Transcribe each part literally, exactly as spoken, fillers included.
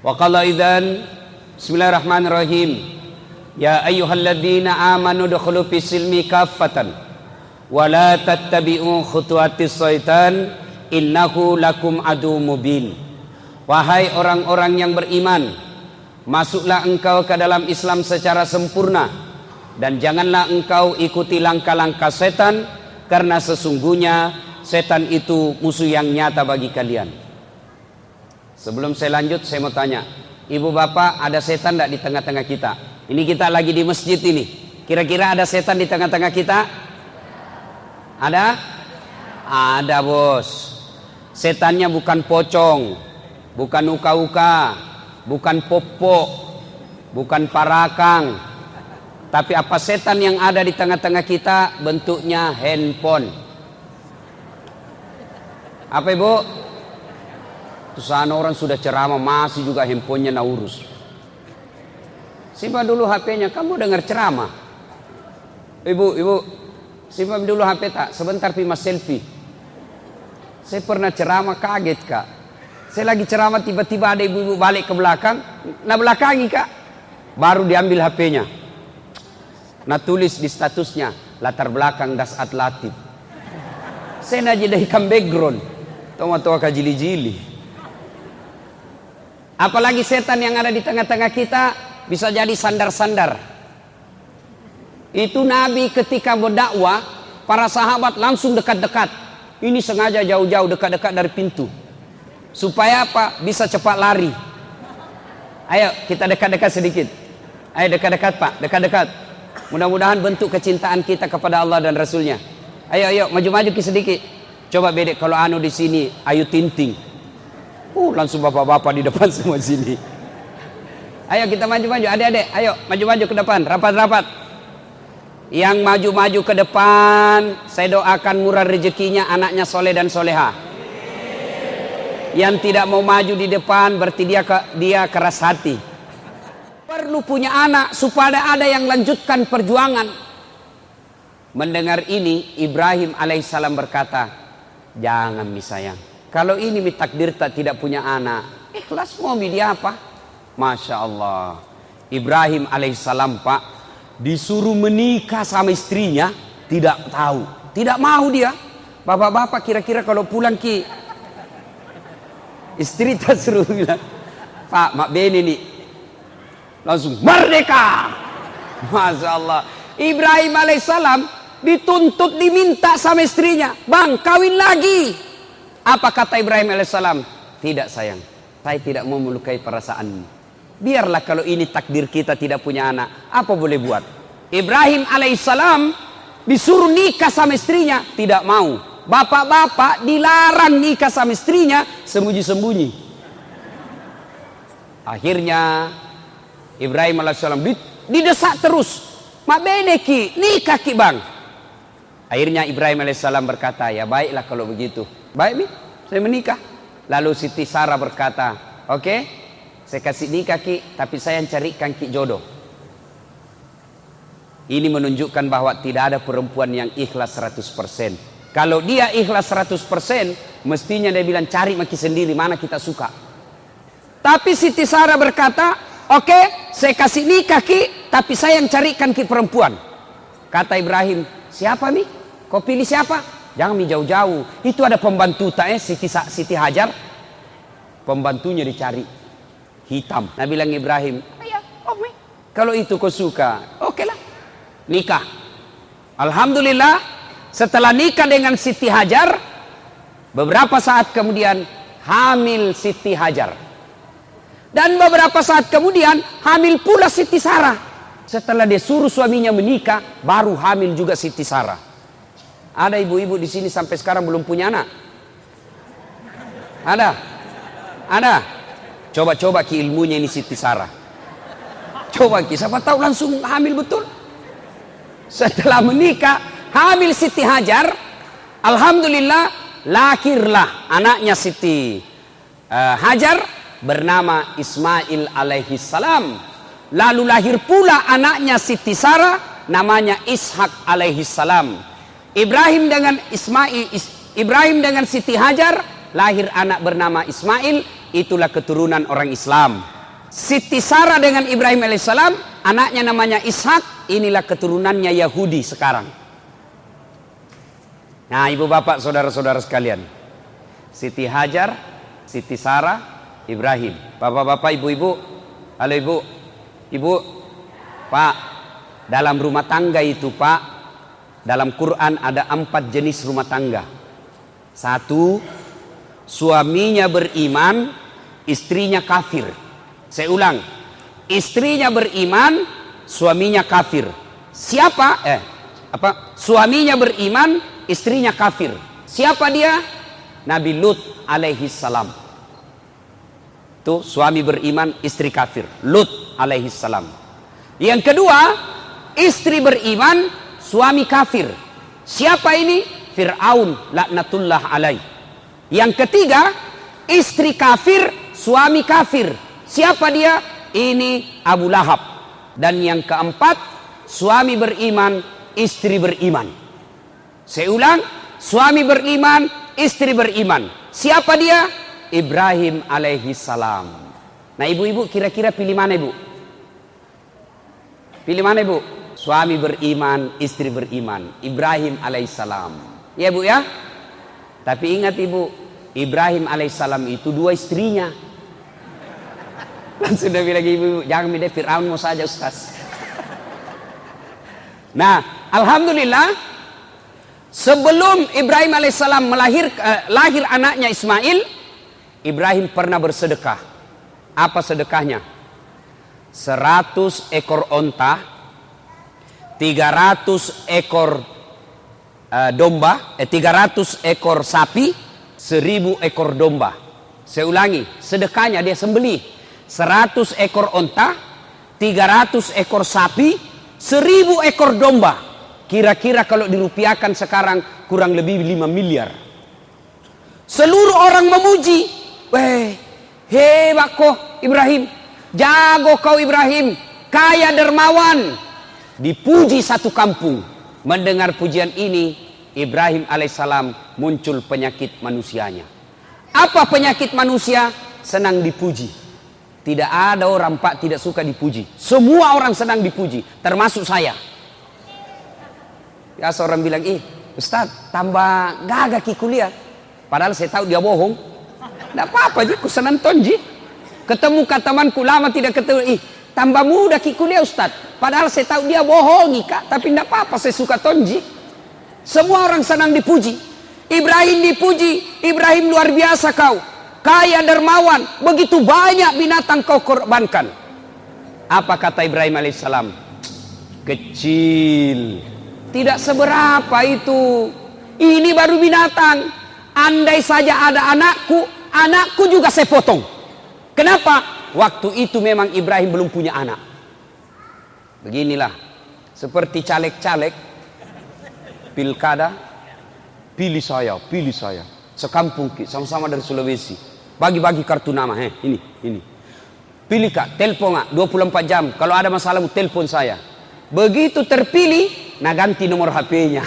Wa qala idzan bismillahirrahmanirrahim. Ya ayyuhalladzina amanu dukhulu fis silmi kaffatan wa la tattabi'u khutuwatis syaitan innahu lakum adu mubin. Wahai orang-orang yang beriman, masuklah engkau ke dalam Islam secara sempurna dan janganlah engkau ikuti langkah-langkah setan, karena sesungguhnya setan itu musuh yang nyata bagi kalian. Sebelum saya lanjut, saya mau tanya, ibu bapak, ada setan tidak di tengah-tengah kita? Ini kita lagi di masjid ini. Kira-kira ada setan di tengah-tengah kita? Ada? Ada, bos. Setannya bukan pocong, bukan uka-uka, bukan popok, bukan parakang. Tapi apa setan yang ada di tengah-tengah kita? Bentuknya handphone. Apa ibu? Terus sana orang sudah ceramah masih juga handphonenya nak urus. Simpan dulu H P-nya, kamu dengar ceramah. Ibu, ibu, simpan dulu H P tak? Sebentar pi mas selfie. Saya pernah ceramah kaget kak. Saya lagi ceramah tiba-tiba ada ibu-ibu balik ke belakang, nah belakangi kak. Baru diambil H P-nya. Nah tulis di statusnya latar belakang das atlatif. Saya nak jadikan background. Toma-toma kajili-jili. Apalagi setan yang ada di tengah-tengah kita bisa jadi sandar-sandar. Itu Nabi ketika berdakwah, para sahabat langsung dekat-dekat. Ini sengaja jauh-jauh dekat-dekat dari pintu. Supaya apa? Bisa cepat lari. Ayo kita dekat-dekat sedikit. Ayo dekat-dekat pak, dekat-dekat. Mudah-mudahan bentuk kecintaan kita kepada Allah dan Rasulnya. Ayo, ayo maju-maju sedikit. Coba bedek kalau anu di sini, Ayu Tinting. Uh, langsung bapak-bapak di depan semua sini. Ayo kita maju-maju, adik-adik, ayo maju-maju ke depan, rapat-rapat. Yang maju-maju ke depan, saya doakan murah rezekinya, anaknya soleh dan soleha. Yang tidak mau maju di depan, berarti dia ke, dia keras hati. Perlu punya anak supaya ada yang lanjutkan perjuangan. Mendengar ini, Ibrahim alaihissalam berkata, jangan mi sayang, kalau ini mi takdir tak tidak punya anak, ikhlas mau mi dia apa? Masya Allah. Ibrahim alaihissalam pak disuruh menikah sama istrinya, tidak tahu, tidak mau dia. Bapak-bapak kira-kira kalau pulang ki istri tak suruh bilang, Pak mak beni nih, langsung merdeka. Masya Allah. Ibrahim alaihissalam dituntut diminta sama istrinya, bang kawin lagi. Apa kata Ibrahim alaihissalam? Tidak sayang, saya tidak mau melukai perasaanmu. Biarlah kalau ini takdir kita tidak punya anak, apa boleh buat. Ibrahim alaihissalam disuruh nikah sama istrinya, tidak mau. Bapak-bapak dilarang nikah sama istrinya, sembunyi-sembunyi. Akhirnya Ibrahim alaihissalam didesak terus, mak beneki nikah ki bang. Akhirnya Ibrahim alaihissalam berkata, ya baiklah kalau begitu. Baik mi, saya menikah. Lalu Siti Sarah berkata, oke, okay, saya kasih nikah ki, tapi saya yang carikan ki jodoh. Ini menunjukkan bahwa tidak ada perempuan yang ikhlas seratus persen. Kalau dia ikhlas seratus persen, mestinya dia bilang cari maki sendiri mana kita suka. Tapi Siti Sarah berkata, oke, okay, saya kasih nikah ki, tapi saya yang carikan ki perempuan. Kata Ibrahim, siapa mi? Kau pilih siapa? Jangan mi jauh-jauh. Itu ada pembantu tak eh Siti, Siti Hajar. Pembantunya dicari hitam. Nah bilang Ibrahim, ayah, oh mi, kalau itu kau suka, oke okay lah, nikah. Alhamdulillah, setelah nikah dengan Siti Hajar, beberapa saat kemudian hamil Siti Hajar. Dan beberapa saat kemudian hamil pula Siti Sarah. Setelah dia suruh suaminya menikah, baru hamil juga Siti Sarah. Ada ibu-ibu di sini sampai sekarang belum punya anak? Ada? Ada? Coba-coba ki ilmunya ini Siti Sarah. Coba ki, siapa tahu langsung hamil betul. Setelah menikah, hamil Siti Hajar, alhamdulillah lahirlah anaknya Siti uh, Hajar bernama Ismail alaihi salam. Lalu lahir pula anaknya Siti Sarah namanya Ishak alaihi salam. Ibrahim dengan Ismail, Ibrahim dengan Siti Hajar lahir anak bernama Ismail, itulah keturunan orang Islam. Siti Sarah dengan Ibrahim alaihissalam, anaknya namanya Ishak. Inilah keturunannya Yahudi sekarang. Nah, ibu bapak, saudara-saudara sekalian, Siti Hajar, Siti Sarah, Ibrahim. Bapak-bapak, ibu-ibu, halo ibu, ibu, pak, dalam rumah tangga itu pak, dalam Quran ada empat jenis rumah tangga. Satu, suaminya beriman, istrinya kafir. Saya ulang, istrinya beriman, suaminya kafir. Siapa? Eh, apa? Suaminya beriman, istrinya kafir. Siapa dia? Nabi Lut alaihi salam. Tuh, suami beriman, istri kafir. Lut alaihi salam. Yang kedua, istri beriman, suami kafir. Siapa ini? Fir'aun laknatullah alaih. Yang ketiga, istri kafir, suami kafir. Siapa dia? Ini Abu Lahab. Dan yang keempat, suami beriman, istri beriman. Saya ulang, suami beriman, istri beriman. Siapa dia? Ibrahim alaihi salam. Nah, ibu-ibu kira-kira pilih mana ibu? Pilih mana ibu? Suami beriman, istri beriman. Ibrahim alaihi salam. Ya bu ya? Tapi ingat ibu, Ibrahim alaihissalam itu dua istrinya. Sudah bilang ibu, jangan milih Fir'aun mau saja Ustaz. Nah, alhamdulillah, sebelum Ibrahim alaihissalam melahir eh, lahir anaknya Ismail, Ibrahim pernah bersedekah. Apa sedekahnya? Seratus ekor onta, tiga ratus ekor uh, domba, eh, tiga ratus ekor sapi, seribu ekor domba. Saya ulangi, sedekahnya dia sembelih seratus ekor onta, tiga ratus ekor sapi, seribu ekor domba. Kira-kira kalau dirupiahkan sekarang kurang lebih lima miliar. Seluruh orang memuji. Weh, hebat kau Ibrahim. Jago kau Ibrahim. Kaya dermawan. Dipuji satu kampung. Mendengar pujian ini, Ibrahim alaihissalam muncul penyakit manusianya. Apa penyakit manusia? Senang dipuji. Tidak ada orang pak tidak suka dipuji. Semua orang senang dipuji, termasuk saya. Ya seorang bilang, ih Ustaz tambah gagah ki kuliah. Padahal saya tahu dia bohong. Tidak apa-apa ji, ku senang tonji. Ketemu ke temanku lama tidak ketemu, ih tambah muda ki kuliah Ustaz. Padahal saya tahu dia bohongi kak, tapi tidak apa-apa saya suka tonji. Semua orang senang dipuji. Ibrahim dipuji, Ibrahim luar biasa kau. Kaya dermawan, begitu banyak binatang kau korbankan. Apa kata Ibrahim alaihissalam? Kecil, tidak seberapa itu. Ini baru binatang. Andai saja ada anakku, anakku juga saya potong. Kenapa? Waktu itu memang Ibrahim belum punya anak. Beginilah, seperti caleg-caleg pilkada, pilih saya, pilih saya. Sekampung sama-sama dari Sulawesi. Bagi-bagi kartu nama, heh, ini, ini. Pilih kak, telepon kak, dua puluh empat jam. Kalau ada masalah, telepon saya. Begitu terpilih, nah ganti nomor H P-nya.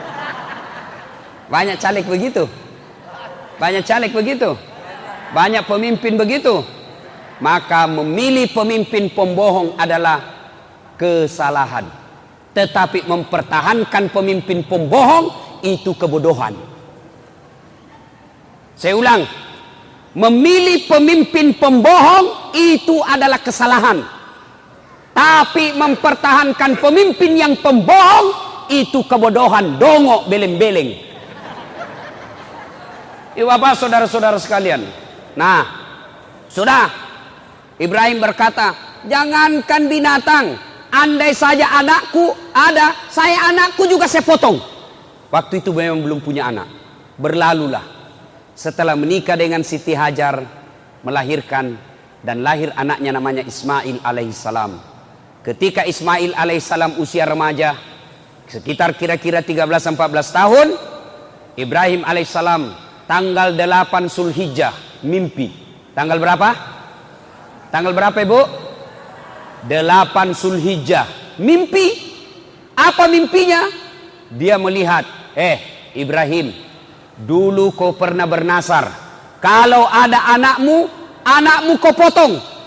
Banyak caleg begitu. Banyak caleg begitu. Banyak pemimpin begitu. Maka memilih pemimpin pembohong adalah kesalahan. Tetapi mempertahankan pemimpin pembohong itu kebodohan. Saya ulang. Memilih pemimpin pembohong itu adalah kesalahan. Tapi mempertahankan pemimpin yang pembohong itu kebodohan, dongok, beleng-beleng. Ibu bapak, saudara-saudara sekalian. Nah, sudah. Ibrahim berkata, jangankan binatang, andai saja anakku ada, saya anakku juga saya potong. Waktu itu memang belum punya anak. Berlalulah. Setelah menikah dengan Siti Hajar, melahirkan dan lahir anaknya namanya Ismail alaihissalam. Ketika Ismail alaihissalam usia remaja, sekitar kira-kira tiga belas sampai empat belas tahun, Ibrahim alaihissalam tanggal delapan Zulhijjah mimpi. Tanggal berapa? Tanggal berapa ibu? delapan Zulhijjah mimpi. Apa mimpinya? Dia melihat, eh Ibrahim, dulu kau pernah bernasar. Kalau ada anakmu, anakmu kau potong.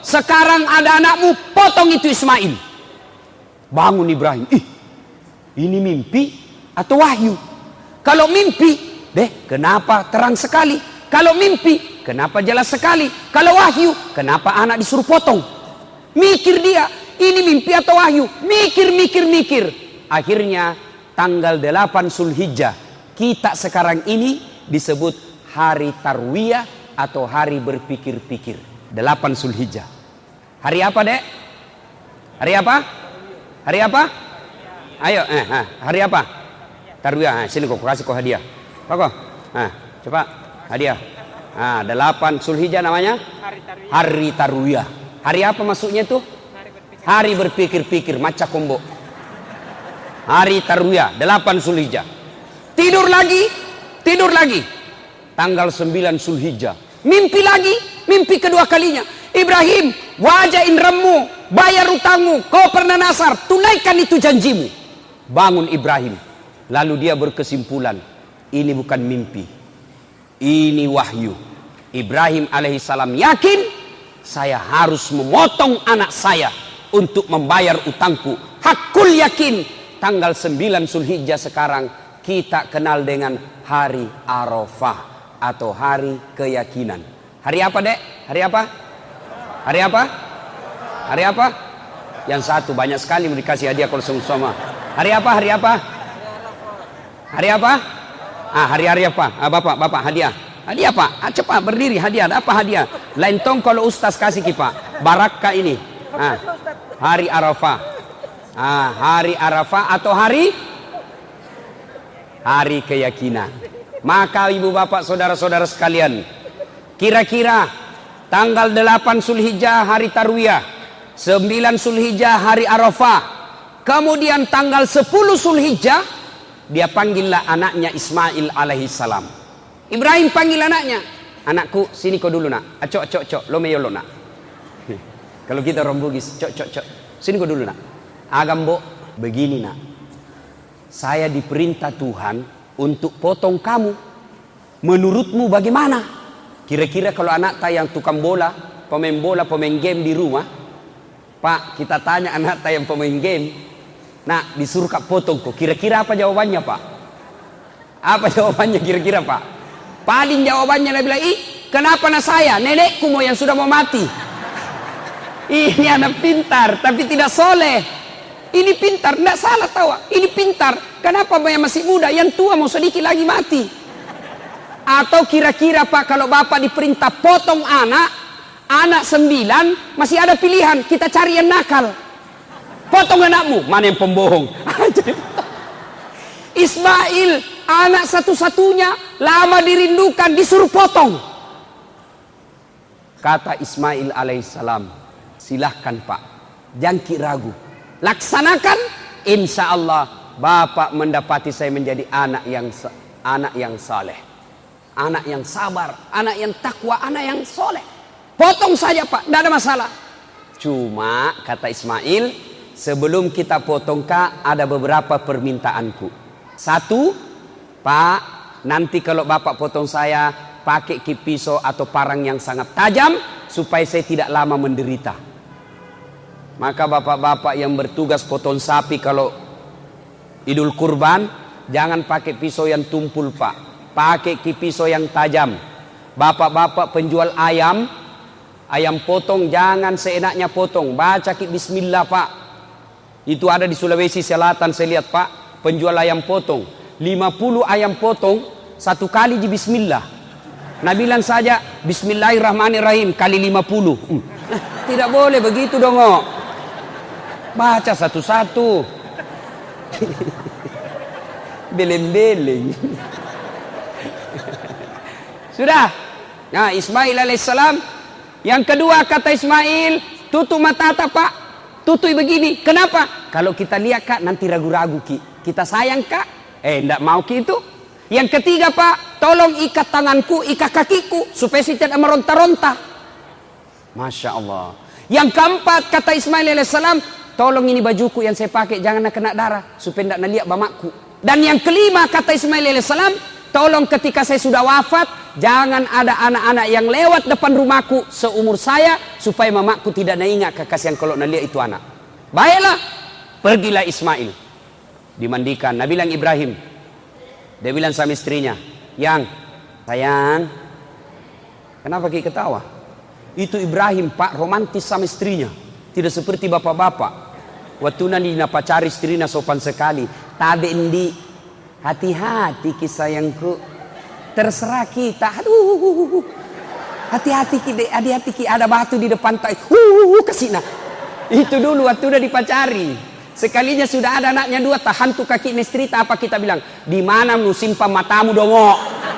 sekarang ada anakmu, potong itu Ismail. Bangun Ibrahim, ih, ini mimpi atau wahyu? Kalau mimpi, deh, kenapa terang sekali? Kalau mimpi, kenapa jelas sekali? Kalau wahyu, kenapa anak disuruh potong? Mikir dia, ini mimpi atau wahyu? Mikir, mikir, mikir. Akhirnya tanggal delapan Zulhijjah, kita sekarang ini disebut hari Tarwiyah atau hari berpikir-pikir. delapan Zulhijjah. Hari apa, Dek? Hari apa? Hari apa? Ayo, eh, eh hari apa? Tarwiyah. Eh, sini kok kasih kok hadiah. Pak kok. Nah, coba hadiah. Nah, delapan Zulhijjah namanya? Hari Tarwiyah. Hari Tarwiyah. Hari apa maksudnya tuh? Hari berpikir-pikir, maca kombo. Hari Tarwiyah, delapan Zulhijjah. Tidur lagi, tidur lagi. Tanggal sembilan Zulhijjah. Mimpi lagi, mimpi kedua kalinya. Ibrahim, wajah inderamu, bayar utangmu, kau pernah nasar, tunaikan itu janjimu. Bangun Ibrahim. Lalu dia berkesimpulan, ini bukan mimpi, ini wahyu. Ibrahim alaihissalam yakin, saya harus memotong anak saya untuk membayar utangku. Hakul yakin. Tanggal sembilan Zulhijjah sekarang kita kenal dengan hari Arafah atau hari keyakinan. Hari apa, Dek? Hari apa? Hari apa? Hari apa? Yang satu banyak sekali mau dikasih hadiah kalau sama-sama. Hari apa? Hari apa? Hari apa? Ah, hari-hari apa? Ah, Bapak, Bapak hadiah. Hadiah, Pak. Ah, cepat berdiri, hadiah. Apa hadiah? Lain tong kalau Ustaz kasih ki, Pak. Barakah ini. Ah, hari Arafah. Ah, hari Arafah atau hari hari keyakinan. Maka ibu bapak saudara-saudara sekalian, kira-kira tanggal delapan Zulhijjah hari Tarwiyah, sembilan Zulhijjah hari Arafah, kemudian tanggal sepuluh Zulhijjah dia panggillah anaknya Ismail alaihissalam. Ibrahim panggil anaknya, anakku sini kau dulu nak, acok acok acok, lo meyolo nak. Kalau kita orang Bugis, cok cok cok, sini kau dulu nak. Agambo, begini nak, saya diperintah Tuhan untuk potong kamu. Menurutmu bagaimana? Kira-kira kalau anak tak yang tukang bola, pemain bola, pemain game di rumah, Pak, kita tanya anak tak yang pemain game, nak disuruh kak potong kok, kira-kira apa jawabannya, Pak? Apa jawabannya kira-kira, Pak? Paling jawabannya dia bilang, ih, kenapa nak saya? Nenekku mau yang sudah mau mati. Ini anak pintar, tapi tidak soleh. Ini pintar, tidak salah tawa. Ini pintar, kenapa yang masih muda, yang tua mau sedikit lagi mati. Atau kira-kira Pak, kalau Bapak diperintah potong anak, anak sembilan, masih ada pilihan, kita cari yang nakal. Potong anakmu, mana yang pembohong. Ismail, anak satu-satunya, lama dirindukan, disuruh potong. Kata Ismail alaihissalam, silahkan Pak, jangan ragu, laksanakan, insya Allah Bapak mendapati saya menjadi anak yang anak yang saleh, anak yang sabar, anak yang takwa, anak yang soleh. Potong saja Pak, tidak ada masalah. Cuma kata Ismail, sebelum kita potong Kak, ada beberapa permintaanku. Satu, Pak, nanti kalau Bapak potong saya, pakai pisau atau parang yang sangat tajam supaya saya tidak lama menderita. Maka bapak-bapak yang bertugas potong sapi kalau Idul Kurban, jangan pakai pisau yang tumpul Pak, pakai pisau yang tajam. Bapak-bapak penjual ayam, ayam potong jangan seenaknya potong, baca ki bismillah Pak. Itu ada di Sulawesi Selatan saya lihat Pak, penjual ayam potong, lima puluh ayam potong satu kali di bismillah. Nah bilang saja bismillahirrahmanirrahim kali lima puluh. Hmm. Tidak boleh begitu dong. Oh. Baca satu-satu. Beleng-beleng. Sudah. Nah Ismail alaihissalam. Yang kedua kata Ismail, tutup mata Pak. Tutup begini. Kenapa? Kalau kita lihat Kak nanti ragu-ragu Ki. Kita sayang Kak. Eh enggak mau Ki itu. Yang ketiga Pak, tolong ikat tanganku, ikat kakiku supaya saya tidak meronta-ronta. Masya Allah. Yang keempat kata Ismail alaihissalam, tolong ini bajuku yang saya pakai jangan kena darah supaya tidak naliak bamakku. Dan yang kelima kata Ismail alaihissalam, tolong ketika saya sudah wafat, Jangan ada anak-anak yang lewat depan rumahku seumur saya, supaya mamaku tidak ingat kekasihan kalau nalihat itu anak. Baiklah, pergilah Ismail. Dimandikan, Nabi bilang Ibrahim. Dia bilang sama istrinya, yang sayang, kenapa kita ketawa? Itu Ibrahim pak, romantis sama istrinya. Tidak seperti bapak-bapak. Waktu nanti na pacari istrinya sopan sekali. Tabe endi, hati-hati ki sayangku. Terserah kita. Aduh. Hati-hati ki, hati-hati ki, ada batu di depan tak. Uh, kesina. Itu dulu waktu udah dipacari. Sekalinya sudah ada anaknya dua, tahan tuh kaki istri, apa kita bilang? Di mana lu simpan matamu dongo?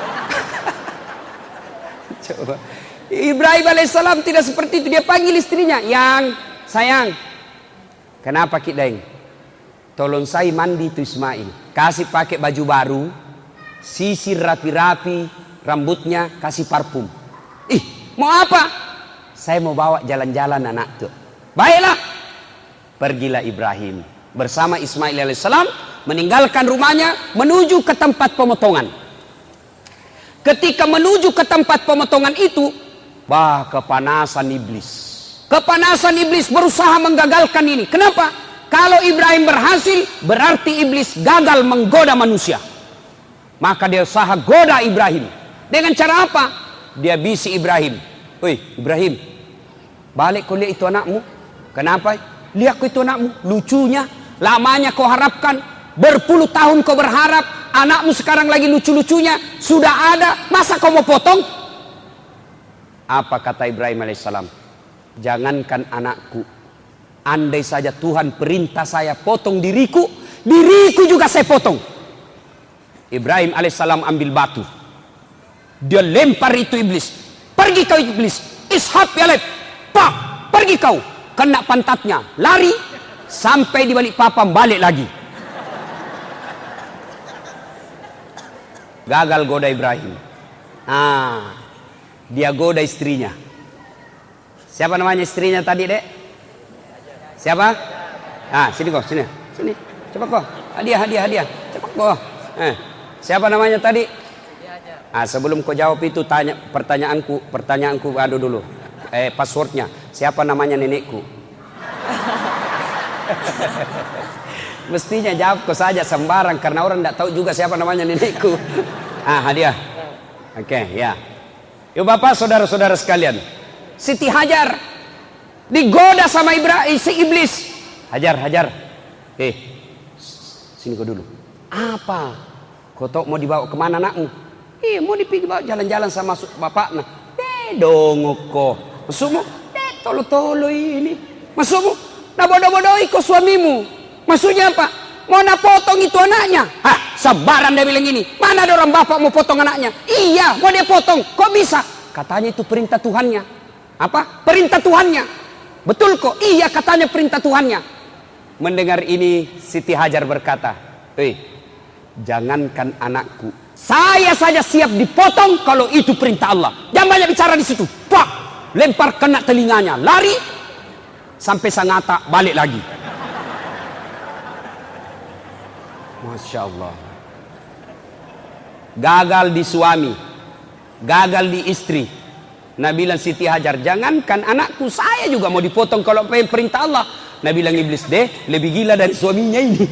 Coba. Ibrahim alaihissalam tidak seperti itu. Dia panggil istrinya, yang sayang, kenapa kita deng? Tolong saya mandi itu Ismail. Kasih pakai baju baru, sisir rapi-rapi, rambutnya kasih parfum. Ih, mau apa? Saya mau bawa jalan-jalan anak tuh. Baiklah, pergilah Ibrahim bersama Ismail alaihissalam meninggalkan rumahnya menuju ke tempat pemotongan. Ketika menuju ke tempat pemotongan itu, bah kepanasan iblis. Kepanasan iblis berusaha menggagalkan ini. Kenapa? Kalau Ibrahim berhasil, berarti iblis gagal menggoda manusia. Maka dia usaha goda Ibrahim. Dengan cara apa? Dia bisi Ibrahim. Woi Ibrahim, balik kau lihat itu anakmu. Kenapa? Lihat kau itu anakmu, lucunya. Lamanya kau harapkan, berpuluh tahun kau berharap, anakmu sekarang lagi lucu-lucunya, sudah ada, masa kau mau potong? Apa kata Ibrahim alaihissalam? Jangankan anakku, andai saja Tuhan perintah saya potong diriku, diriku juga saya potong. Ibrahim alaihissalam ambil batu, dia lempar itu iblis. Pergi kau iblis, ishab ya lep, pak, pergi kau. Kena pantatnya, lari sampai di balik papan, balik lagi. Gagal goda Ibrahim. Ah, dia goda istrinya. Siapa namanya istrinya tadi, Dek? Siapa? Ah, sini kok, sini. Sini. Cepat kok. Hadiah, hadiah, hadiah. Cepat kok. Eh, siapa namanya tadi? Ah, sebelum kau jawab itu tanya pertanyaanku, pertanyaanku adu dulu. Eh, passwordnya. Siapa namanya nenekku? Mestinya jawab kau saja sembarang karena orang tidak tahu juga siapa namanya nenekku. Ah, hadiah. Oke, okay, ya. Yuk Bapak, saudara-saudara sekalian. Siti Hajar digoda sama Ibrahim, si iblis. Hajar, Hajar. Eh, sini kau dulu. Apa? Kau tahu mau dibawa kemana anakmu? Eh, mau dibawa jalan-jalan sama bapaknya. Eh, dongok kau. Maksudmu? Eh, tolo-tolo ini. Maksudmu? Nah bodoh-bodohi kau suamimu. Maksudnya apa? Mau nak potong itu anaknya? Hah, sabaran dia bilang ini. Mana ada orang bapak mau potong anaknya? Iya, mau dia potong. Kok bisa? Katanya itu perintah Tuhannya. Apa? Perintah Tuhannya. Betul kok? Iya, katanya perintah Tuhannya. Mendengar ini, Siti Hajar berkata, "Eh, jangankan anakku, saya saja siap dipotong kalau itu perintah Allah. Jangan banyak bicara di situ." Pak, lempar kena telinganya, lari sampai Sangatta, balik lagi. Masya Allah. Gagal di suami, gagal di istri. Nabi bilang Siti Hajar, jangankan anakku, saya juga mau dipotong kalau perintah Allah. Nabi bilang iblis, deh lebih gila dari suaminya ini.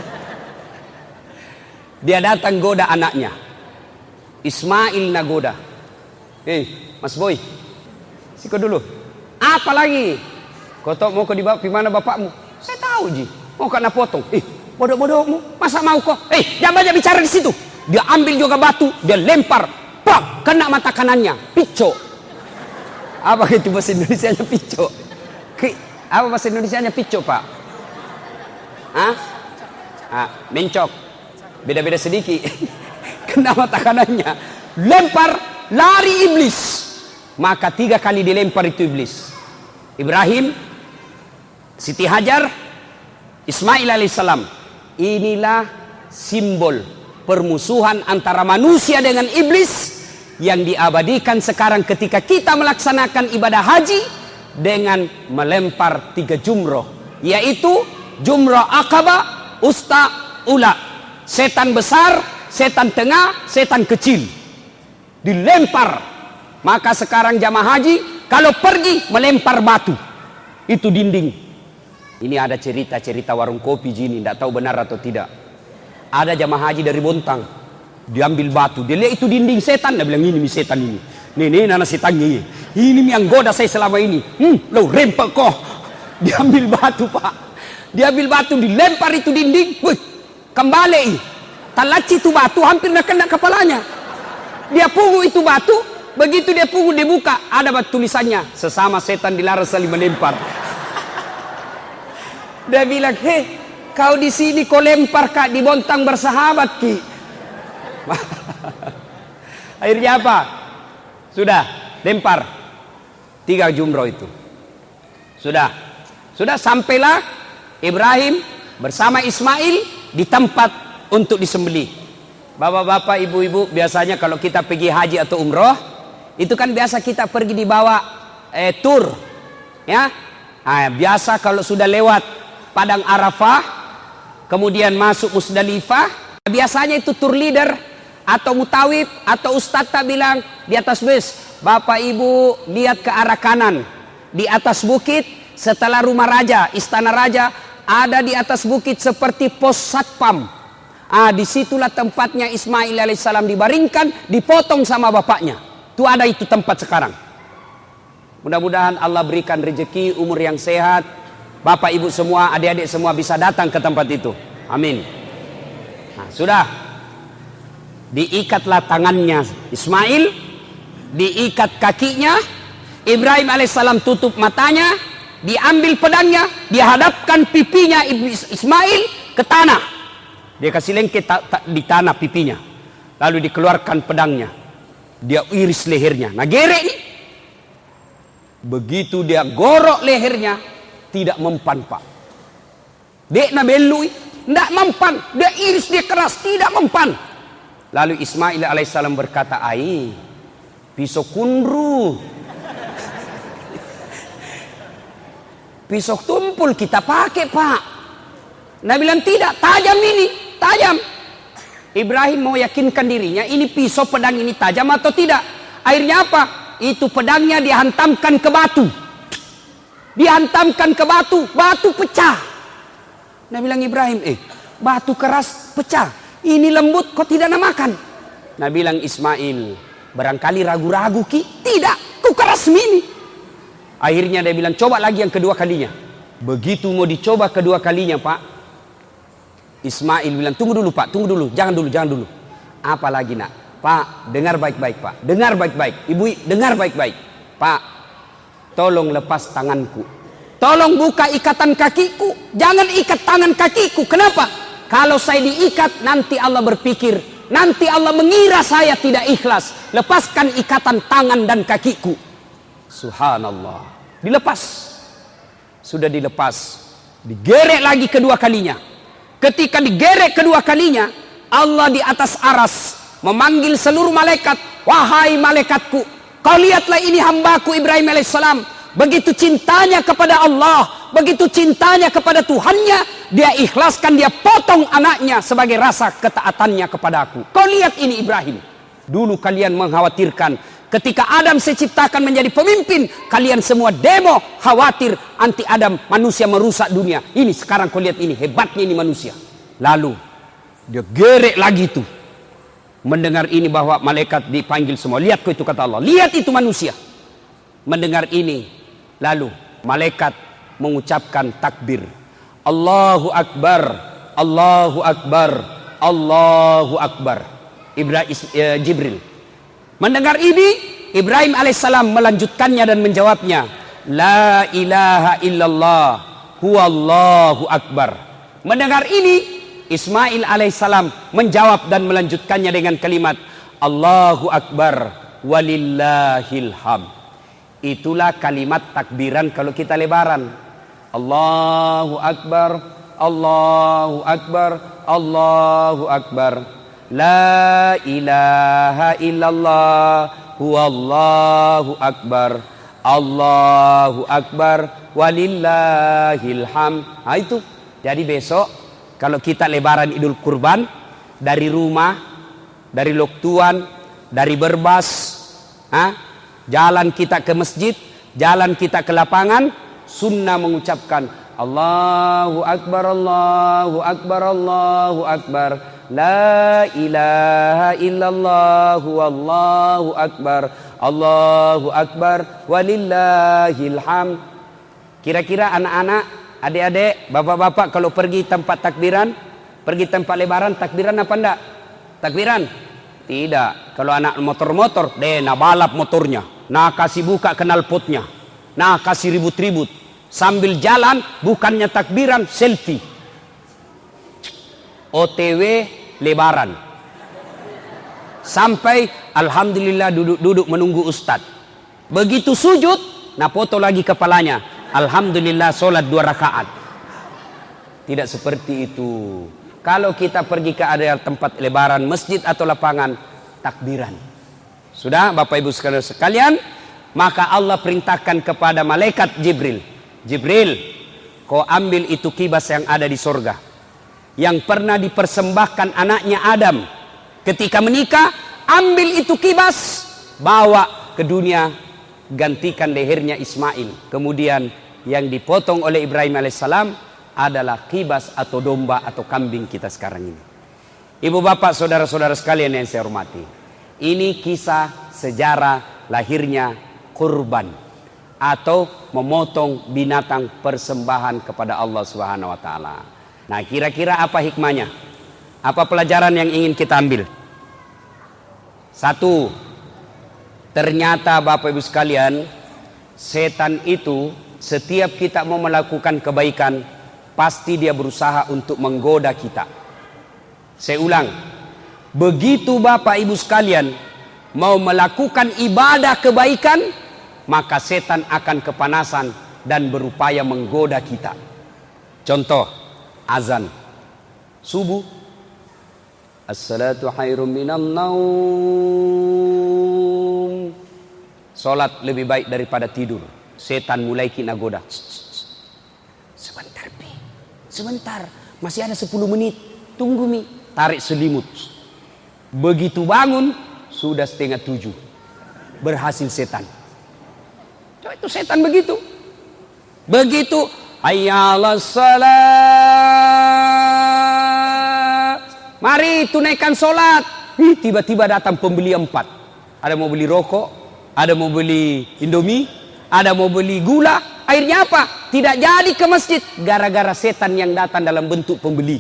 Dia datang goda anaknya, Ismail nagoda. Eh, Mas Boy, siko dulu. Apa lagi? Kau tahu mau kau dibawa di mana bapakmu? Saya tahu ji, mau kena potong. Eh, bodoh-bodohmu, masa mau kau? Eh, jangan banyak bicara di situ. Dia ambil juga batu, dia lempar, pak, kena mata kanannya, pico. Apa itu bahasa Indonesianya pico? Ke, apa bahasa Indonesianya pico, Pak? Hah? Ah, mencok. Beda-beda sedikit. Kena mata kanannya, lempar, lari iblis. Maka tiga kali dilempar itu iblis. Ibrahim, Siti Hajar, Ismail alaihissalam. Inilah simbol permusuhan antara manusia dengan iblis yang diabadikan sekarang ketika kita melaksanakan ibadah haji dengan melempar tiga jumroh, yaitu jumroh akabah, usta, ula. Setan besar, setan tengah, setan kecil. dilempar. Maka sekarang jamaah haji kalau pergi melempar batu itu dinding. Ini ada cerita-cerita warung kopi gini, tidak tahu benar atau tidak. Ada jamaah haji dari Bontang, diambil batu, dia lihat itu dinding setan, dia bilang ini setan ini. Nih nih nana setannya ini yang goda saya selama ini. Hmm, lo rempel kok. Diambil batu pak, diambil batu dilempar itu dinding, wih, kembali. Talaci itu batu hampir nak kena kepalanya. Dia pungut itu batu, begitu dia pungut dibuka ada batu tulisannya, sesama setan dilarang saling melempar. Dia bilang, heh, kau di sini kau lempar kak, di Bontang bersahabat ki. Akhirnya apa? Sudah lempar tiga jumroh itu. Sudah, sudah sampailah Ibrahim bersama Ismail di tempat untuk disembelih. Bapak-bapak, ibu-ibu, biasanya kalau kita pergi haji atau umroh, itu kan biasa kita pergi dibawa eh, tur, ya. Nah, biasa kalau sudah lewat Padang Arafah, kemudian masuk Musdalifah, biasanya itu tur leader atau mutawib atau ustadz tak bilang di atas bus, bapak ibu lihat ke arah kanan, di atas bukit setelah rumah raja, istana raja, ada di atas bukit seperti pos satpam. Ah, disitulah tempatnya Ismail alaihissalam dibaringkan, dipotong sama bapaknya. Itu ada itu tempat sekarang. Mudah-mudahan Allah berikan rezeki, umur yang sehat, bapak ibu semua, adik-adik semua bisa datang ke tempat itu. Amin. Nah, sudah diikatlah tangannya Ismail, diikat kakinya, Ibrahim alaihissalam tutup matanya, diambil pedangnya, dihadapkan pipinya Ismail ke tanah. Dia kasih lengket ta ta di tanah pipinya, lalu dikeluarkan pedangnya, dia iris lehernya. Nah gerek nih, begitu dia gorok lehernya, tidak mempan pak. Dek na belui, tidak mempan. Dia iris, dia keras, tidak mempan. Lalu Ismail alaihissalam berkata, ai, pisau kundru, pisau tumpul kita pakai pak. Nabi bilang tidak, tajam ini. Tajam. Ibrahim mau yakinkan dirinya, ini pisau pedang ini tajam atau tidak. Akhirnya apa? Itu pedangnya dihantamkan ke batu. Dihantamkan ke batu, batu pecah. Nah bilang Ibrahim, eh batu keras pecah, ini lembut kok tidak nak makan. Nah bilang Ismail, barangkali ragu-ragu ki. Tidak, ku keras mini. Akhirnya dia bilang, coba lagi yang kedua kalinya. Begitu mau dicoba kedua kalinya pak, Ismail bilang, tunggu dulu pak, tunggu dulu, jangan dulu, jangan dulu. Apa lagi nak? Pak, dengar baik-baik pak, dengar baik-baik. Ibu, dengar baik-baik. Pak, tolong lepas tanganku. Tolong buka ikatan kakiku. Jangan ikat tangan kakiku. Kenapa? Kalau saya diikat, nanti Allah berpikir, nanti Allah mengira saya tidak ikhlas. Lepaskan ikatan tangan dan kakiku. Subhanallah. Dilepas. Sudah dilepas. Digerek lagi kedua kalinya. Ketika digerek kedua kalinya, Allah di atas aras memanggil seluruh malaikat, wahai malaikatku, kau lihatlah ini hambaku Ibrahim alaihissalam, begitu cintanya kepada Allah, begitu cintanya kepada Tuhannya, dia ikhlaskan, dia potong anaknya sebagai rasa ketaatannya kepada aku. Kau lihat ini Ibrahim. Dulu kalian mengkhawatirkan, ketika Adam saya ciptakan menjadi pemimpin, kalian semua demo, khawatir anti Adam, manusia merusak dunia. Ini sekarang kau lihat ini, hebatnya ini manusia. Lalu dia gerek lagi itu. Mendengar ini bahwa malaikat dipanggil semua. Lihat kau itu kata Allah, lihat itu manusia. Mendengar ini, lalu malaikat mengucapkan takbir. Allahu Akbar, Allahu Akbar, Allahu Akbar. Ibrahim, eh, Jibril mendengar ini, Ibrahim alaihissalam melanjutkannya dan menjawabnya, La ilaha illallah huwallahu akbar. Mendengar ini, Ismail alaihissalam menjawab dan melanjutkannya dengan kalimat Allahu akbar walillahil ham. Itulah kalimat takbiran kalau kita lebaran. Allahu akbar, Allahu akbar, Allahu akbar. La ilaha illallah huwallahu akbar, Allahu akbar walillahil ham. Nah itu. Jadi besok kalau kita lebaran Idul Kurban, dari rumah, dari Loktuan, dari berbas, ha? Jalan kita ke masjid, jalan kita ke lapangan, sunnah mengucapkan Allahu Akbar, Allahu Akbar, Allahu Akbar, la ilaha illallah, wallahu akbar, Allahu Akbar, walillahil hamd. Kira-kira anak-anak, adik-adik, bapak-bapak kalau pergi tempat takbiran, pergi tempat lebaran, takbiran apa enggak? Takbiran? Tidak. Kalau anak motor-motor, deh, nah balap motornya, nah kasih buka knalpotnya, nah kasih ribut-ribut. Sambil jalan, bukannya takbiran, selfie. O T W lebaran. Sampai alhamdulillah duduk-duduk menunggu ustad. Begitu sujud, nah foto lagi kepalanya. Alhamdulillah sholat dua rakaat. Tidak seperti itu. Kalau kita pergi ke area tempat lebaran, masjid atau lapangan, takbiran. Sudah Bapak Ibu sekalian, maka Allah perintahkan kepada malaikat Jibril, Jibril, kau ambil itu kibas yang ada di sorga, yang pernah dipersembahkan anaknya Adam ketika menikah. Ambil itu kibas, bawa ke dunia, gantikan lehernya Ismail. Kemudian yang dipotong oleh Ibrahim alaihissalam adalah kibas atau domba atau kambing kita sekarang ini. Ibu bapak saudara-saudara sekalian yang saya hormati, ini kisah sejarah lahirnya kurban atau memotong binatang persembahan kepada Allah Subhanahu wa taala. Nah, kira-kira apa hikmahnya? Apa pelajaran yang ingin kita ambil? Satu, ternyata Bapak Ibu sekalian, setan itu setiap kita mau melakukan kebaikan, pasti dia berusaha untuk menggoda kita. Saya ulang, begitu Bapak Ibu sekalian mau melakukan ibadah kebaikan, maka setan akan kepanasan dan berupaya menggoda kita. Contoh, azan subuh, as-salatu khairum minan naum, salat lebih baik daripada tidur. Setan mulai kena goda. Sebentar Pi, sebentar, masih ada sepuluh menit, tunggu Mi. Tarik selimut. Begitu bangun sudah setengah tujuh, berhasil setan. Coba itu setan begitu. Begitu hayya 'alas salat, mari tunaikan solat. Ih, tiba-tiba datang pembeli empat. Ada mau beli rokok, ada mau beli Indomie, ada mau beli gula. Akhirnya apa? Tidak jadi ke masjid gara-gara setan yang datang dalam bentuk pembeli.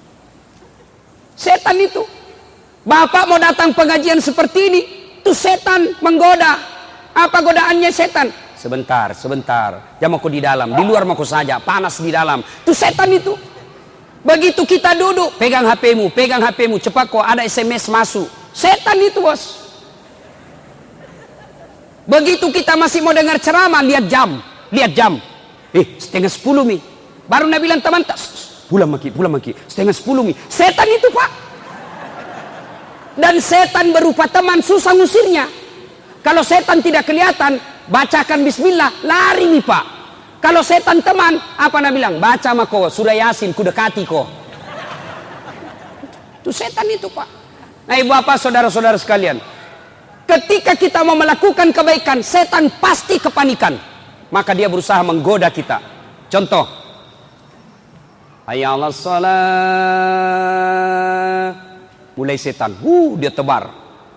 Setan itu. Bapak mau datang pengajian seperti ini, itu setan menggoda. Apa godaannya setan? Sebentar, sebentar. Jam aku di dalam, di luar aku saja, panas di dalam. Itu setan itu. Begitu kita duduk, pegang H P-mu, pegang H P-mu, cepat kok ada S M S masuk. Setan itu, bos. Begitu kita masih mau dengar ceramah, lihat jam, lihat jam. Eh, setengah sepuluh Mi. Baru Nabi bilang teman, pulang maki, pulang maki. Setengah sepuluh Mi. Setan itu, Pak. Dan setan berupa teman, susah ngusirnya. Kalau setan tidak kelihatan, bacakan bismillah, lari nih Pak. Kalau setan teman, apa Nabi bilang? Baca mako, surah Yasin, ku dekati kok. Itu setan itu Pak. Nah ibu bapak saudara-saudara sekalian, ketika kita mau melakukan kebaikan, setan pasti kepanikan. Maka dia berusaha menggoda kita. Contoh, hayya 'alas shalah, mulai setan, uh, dia tebar.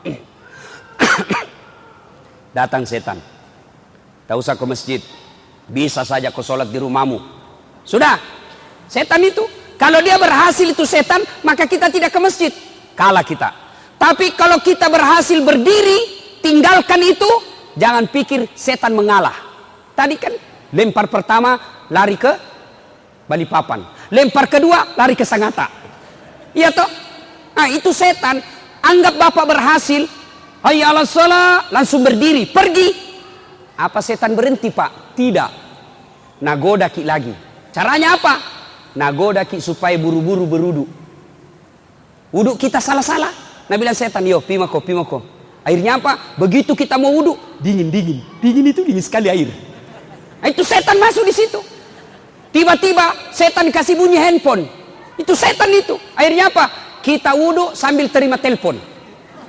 Datang setan, tak usah ke masjid, bisa saja kau sholat di rumahmu. Sudah, setan itu, kalau dia berhasil itu setan, maka kita tidak ke masjid, kalah kita. Tapi kalau kita berhasil berdiri, tinggalkan itu, jangan pikir setan mengalah. Tadi kan lempar pertama lari ke Balikpapan, lempar kedua lari ke Sangatta. Iya toh? Nah itu setan. Anggap bapak berhasil, hayya 'alas shalah, langsung berdiri, pergi. Apa setan berhenti Pak? Tidak. Nagoda ki lagi. Caranya apa? Nagoda ki supaya buru-buru berudu. Wuduk kita salah-salah. Nah bilang setan, yo pimako, pimako. Akhirnya apa? Begitu kita mau wuduk, dingin, dingin. Dingin itu dingin sekali air. Nah, itu setan masuk di situ. Tiba-tiba setan kasih bunyi handphone. Itu setan itu. Akhirnya apa? Kita wuduk sambil terima telepon.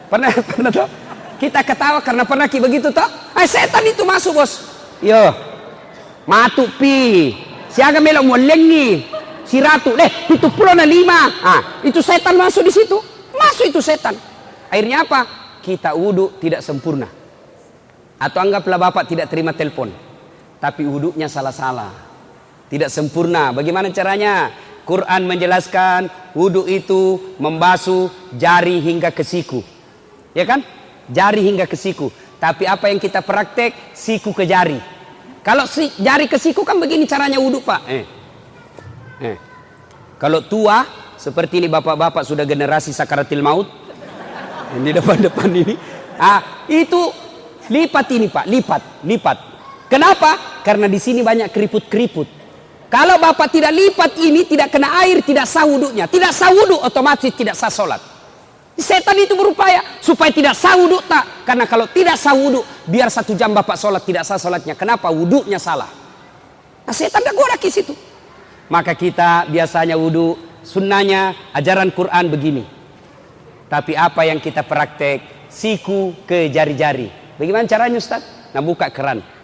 Pernah, pernah toh? Kita ketawa karena pernah ki begitu toh? Eh, setan itu masuk bos. Yo, matu pi. Siaga melok molengi. Si ratu, deh, tutup pulau na lima. Ah, itu setan masuk di situ. Masuk itu setan. Akhirnya apa? Kita wudhu tidak sempurna. Atau anggaplah bapak tidak terima telepon. Tapi wudhunya salah-salah. Tidak sempurna. Bagaimana caranya? Quran menjelaskan wudhu itu membasuh jari hingga ke siku. Ya kan? Jari hingga ke siku. Tapi apa yang kita praktek? Siku ke jari. Kalau si, jari ke siku kan begini caranya wudhu pak. Eh. Eh. Kalau tua seperti ini bapak-bapak sudah generasi sakaratil maut. Ini depan-depan ini. Ah, itu lipat ini pak, lipat, lipat. Kenapa? Karena di sini banyak keriput-keriput. Kalau bapak tidak lipat ini, tidak kena air, tidak sah wudhunya. Tidak sah wudhu, otomatis tidak sah sholat. Setan itu berupaya supaya tidak sah wudhu tak. Karena kalau tidak sah wudhu, biar satu jam bapak sholat tidak sah sholatnya. Kenapa? Wudhunya salah. Nah setan tak goda ke situ. Maka kita biasanya wudhu, sunnahnya ajaran Quran begini. Tapi apa yang kita praktek? Siku ke jari-jari. Bagaimana caranya Ustaz? Nah buka keran.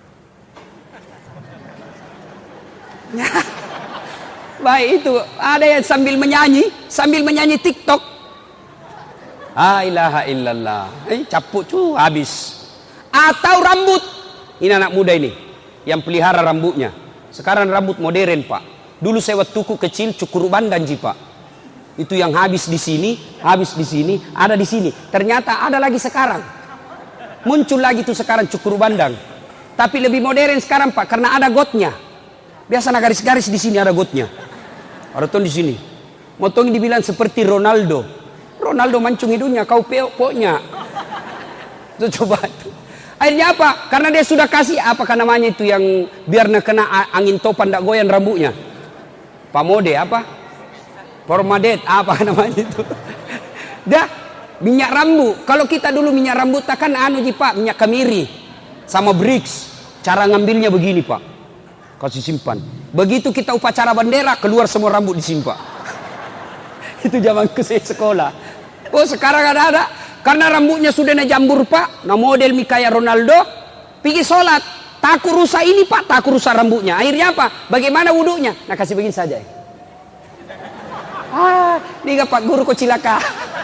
Baik itu ada yang sambil menyanyi, sambil menyanyi TikTok. La ilaha illallah. Eh, capuk cu habis. Atau rambut. Ini anak muda ini yang pelihara rambutnya. Sekarang rambut modern pak. Dulu saya waktu kecil cukur bandan ji pak. Itu yang habis di sini, habis di sini, ada di sini. Ternyata ada lagi sekarang. Muncul lagi tuh sekarang cukur bandang. Tapi lebih modern sekarang pak karena ada gotnya. Biasa garis-garis di sini ada gotnya. Ada tuh di sini. Motong dibilang seperti Ronaldo. Ronaldo mancung hidungnya, kau peoknya. Itu coba itu. Akhirnya apa? Karena dia sudah kasih apa kan namanya itu yang biar kena angin topan tak goyang rambutnya. Pamode apa? Formadet apa namanya itu? Dah minyak rambut. Kalau kita dulu minyak rambut kan anu ji pak, minyak kemiri sama Brix. Cara ngambilnya begini pak. Kasih simpan. Begitu kita upacara bendera keluar semua rambut disimpan. Itu zamanku saya sekolah. Oh sekarang ada ada karena rambutnya sudah na jambur pak, na model mikaya Ronaldo, pergi sholat takut rusak ini pak, takut rusak rambutnya. Akhirnya apa? Bagaimana wudhunya? Nah kasih begini saja. Ah, ini pak guru kok cilaka.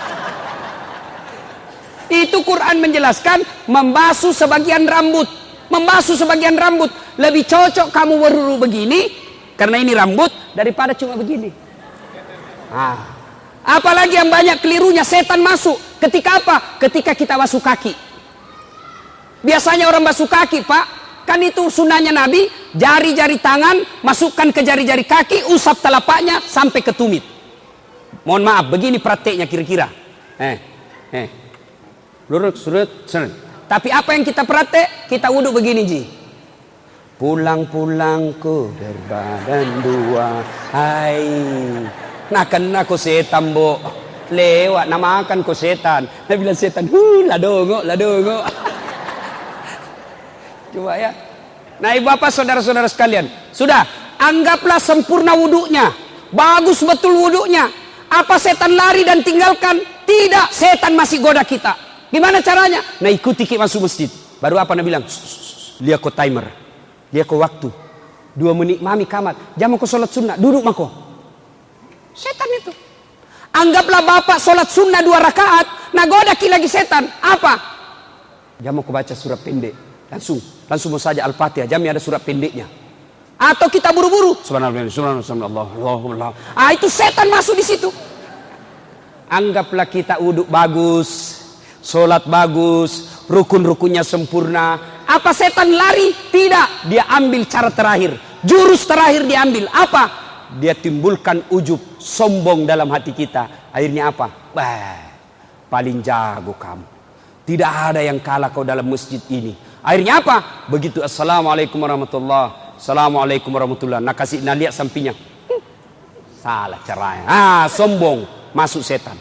Itu Quran menjelaskan membasuh sebagian rambut. Membasuh sebagian rambut lebih cocok kamu berwudu begini karena ini rambut daripada cuma begini. Ah. Apalagi yang banyak kelirunya setan masuk ketika apa? Ketika kita basuh kaki. Biasanya orang basuh kaki pak, kan itu sunnahnya Nabi, jari-jari tangan masukkan ke jari-jari kaki, usap telapaknya sampai ke tumit. Mohon maaf, begini prakteknya kira-kira. Eh, eh, lurus, surut, surut. Tapi apa yang kita praktek? Kita wudhu begini ji. Pulang-pulang ku berbadan dua. Hai. Nah kena ku setan bo. Lewat nama akan ku setan. Nah bilang setan. Huh ladongo ladongo. Coba ya. Nah ibu bapak saudara-saudara sekalian. Sudah. Anggaplah sempurna wudhunya. Bagus betul wudhunya. Apa setan lari dan tinggalkan? Tidak. Setan masih goda kita. Gimana caranya? Nah ikuti kita masuk masjid. Baru apa Nabi bilang? Lihat kau timer. Lihat kau waktu. Dua menit mami kamat. Jam aku sholat sunnah. Duduk mako. Setan itu. Anggaplah bapak sholat sunnah dua rakaat. Nah goda ki lagi setan. Apa? Jam aku baca surat pendek. Langsung. Langsung mau saja Al-Fatihah. Jamnya ada surat pendeknya. Atau kita buru-buru. Subhanallah. Subhanallah. Subhanallah. Ah itu setan masuk di situ. Anggaplah kita uduk bagus. Sholat bagus, rukun-rukunnya sempurna. Apa setan lari? Tidak. Dia ambil cara terakhir. Jurus terakhir diambil. Apa? Dia timbulkan ujub, sombong dalam hati kita. Akhirnya apa? Bah, paling jago kamu. Tidak ada yang kalah kau dalam masjid ini. Akhirnya apa? Begitu assalamualaikum warahmatullahi assalamualaikum warahmatullahi. Nah kasih, nah lihat sampingnya. Hmm, salah caranya. Ah, sombong. Masuk setan.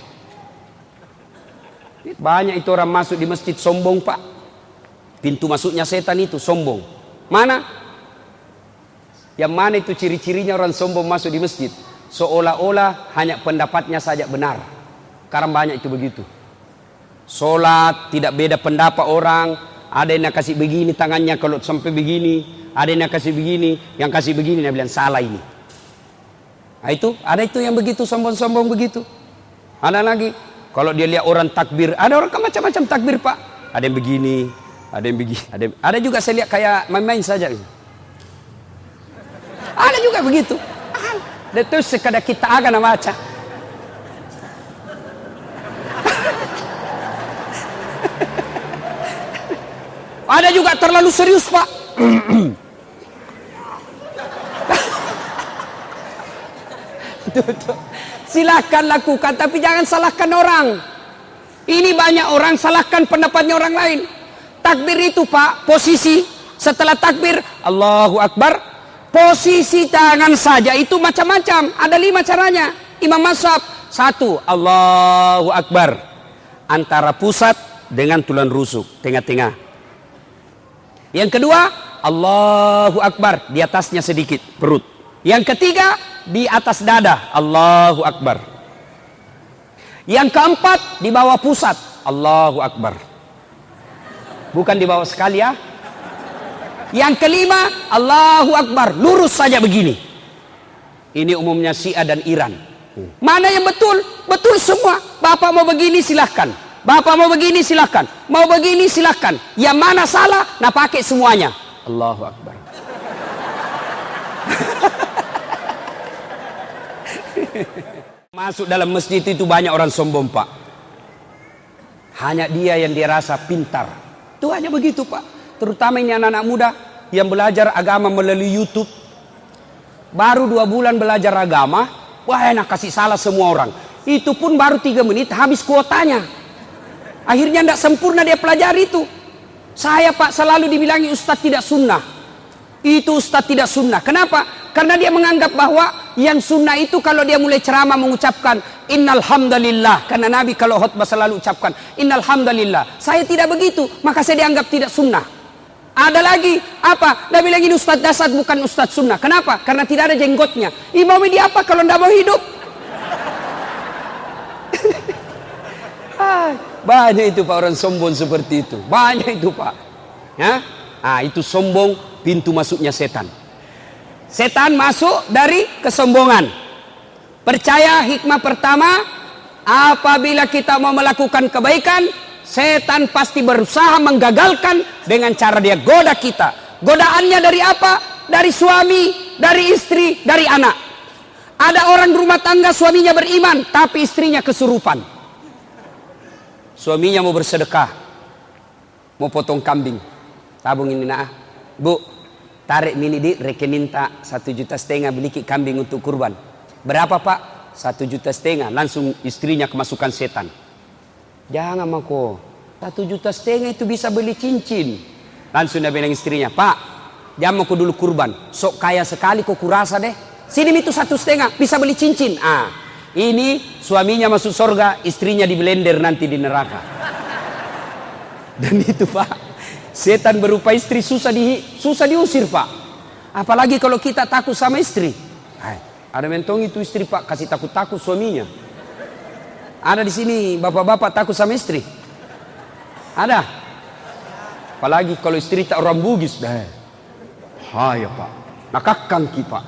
Banyak itu orang masuk di masjid sombong pak. Pintu masuknya setan itu sombong. Mana? Yang mana itu ciri-cirinya orang sombong masuk di masjid? Seolah-olah hanya pendapatnya saja benar. Sekarang banyak itu begitu. Sholat tidak beda pendapat orang. Ada yang kasih begini tangannya kalau sampai begini, ada yang kasih begini, yang kasih begini dia bilang salah ini. Nah itu, ada itu yang begitu sombong-sombong begitu. Ada lagi kalau dia lihat orang takbir, ada orang kan macam-macam takbir pak. Ada yang begini, ada yang begini, ada, yang, ada juga saya lihat kayak main-main saja. Ada juga begitu. Itu sekadar kita agak baca. Ada juga terlalu serius pak. Tuh, tuh. Silakan lakukan tapi jangan salahkan orang. Ini banyak orang salahkan pendapatnya orang lain. Takbir itu pak, posisi setelah takbir Allahu Akbar, posisi tangan saja itu macam-macam. Ada lima caranya. Imam mazhab satu Allahu Akbar antara pusat dengan tulang rusuk tengah-tengah. Yang kedua, Allahu Akbar, di atasnya sedikit, perut. Yang ketiga, di atas dada, Allahu Akbar. Yang keempat, di bawah pusat, Allahu Akbar. Bukan di bawah sekali ya. Yang kelima, Allahu Akbar, lurus saja begini. Ini umumnya Syiah dan Iran. Mana yang betul? Betul semua. Bapak mau begini silahkan. Bapak mau begini silahkan, mau begini silahkan. Yang mana salah, nah pakai semuanya. Allahu Akbar. Masuk dalam masjid itu banyak orang sombong pak. Hanya dia yang dia rasa pintar. Itu hanya begitu pak. Terutama ini anak-anak muda yang belajar agama melalui YouTube. Baru dua bulan belajar agama, wah enak kasih salah semua orang. Itu pun baru tiga menit habis kuotanya. Akhirnya tidak sempurna dia pelajari itu. Saya pak selalu dibilangi ustadz tidak sunnah. Itu ustadz tidak sunnah. Kenapa? Karena dia menganggap bahwa yang sunnah itu kalau dia mulai ceramah mengucapkan innal hamdalillah. Karena Nabi kalau khutbah selalu ucapkan innal hamdalillah. Saya tidak begitu, maka saya dianggap tidak sunnah. Ada lagi apa? Nabi bilang ini ustadz dasar bukan ustadz sunnah. Kenapa? Karena tidak ada jenggotnya. Imam ini apa kalau tidak mau hidup? Banyak itu pak orang sombong seperti itu. Banyak itu pak. Ya? Ah itu sombong pintu masuknya setan. Setan masuk dari kesombongan. Percaya hikmah pertama, apabila kita mau melakukan kebaikan, setan pasti berusaha menggagalkan dengan cara dia goda kita. Godaannya dari apa? Dari suami, dari istri, dari anak. Ada orang rumah tangga suaminya beriman, tapi istrinya kesurupan. Suaminya mau bersedekah, mau potong kambing, tabung ini nah, bu, tarik mini di rekening tak satu juta setengah beli kambing untuk kurban. Berapa pak? Satu juta setengah. Langsung istrinya kemasukan setan. Jangan mako, satu juta setengah itu bisa beli cincin. Langsung dia bilang istrinya, pak, jangan aku dulu kurban. Sok kaya sekali kok kurasa deh. Sini itu satu setengah bisa beli cincin. Ah. Ini suaminya masuk surga, istrinya di blender nanti di neraka. Dan itu pak, setan berupa istri susah di susah diusir pak. Apalagi kalau kita takut sama istri. Hai, ada mentong itu istri pak kasih takut-takut suaminya. Ada di sini bapak-bapak takut sama istri. Ada. Apalagi kalau istri tak orang Bugis. Dah. Hai pak, nakakang ki pak.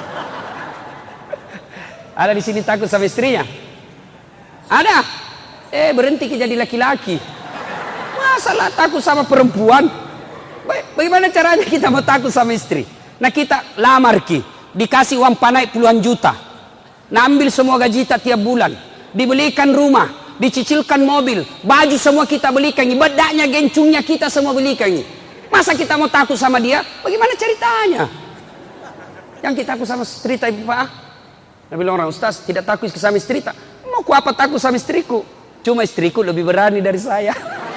Ada di sini takut sama istrinya? Ada. Eh berhenti jadi laki-laki. Masalah takut sama perempuan. Bagaimana caranya kita mau takut sama istri? Nah kita lamar ki, dikasih uang panai puluhan juta. Nah ambil semua gaji kita tiap bulan. Dibelikan rumah, dicicilkan mobil, baju semua kita belikan. Bedaknya, gencungnya kita semua belikan. Masa kita mau takut sama dia? Bagaimana ceritanya? Yang kita takut sama cerita ibu pak. Nabi bilang orang ustaz tidak takut sama istri tak. Mau ku apa takut sama istriku? Cuma istriku lebih berani dari saya.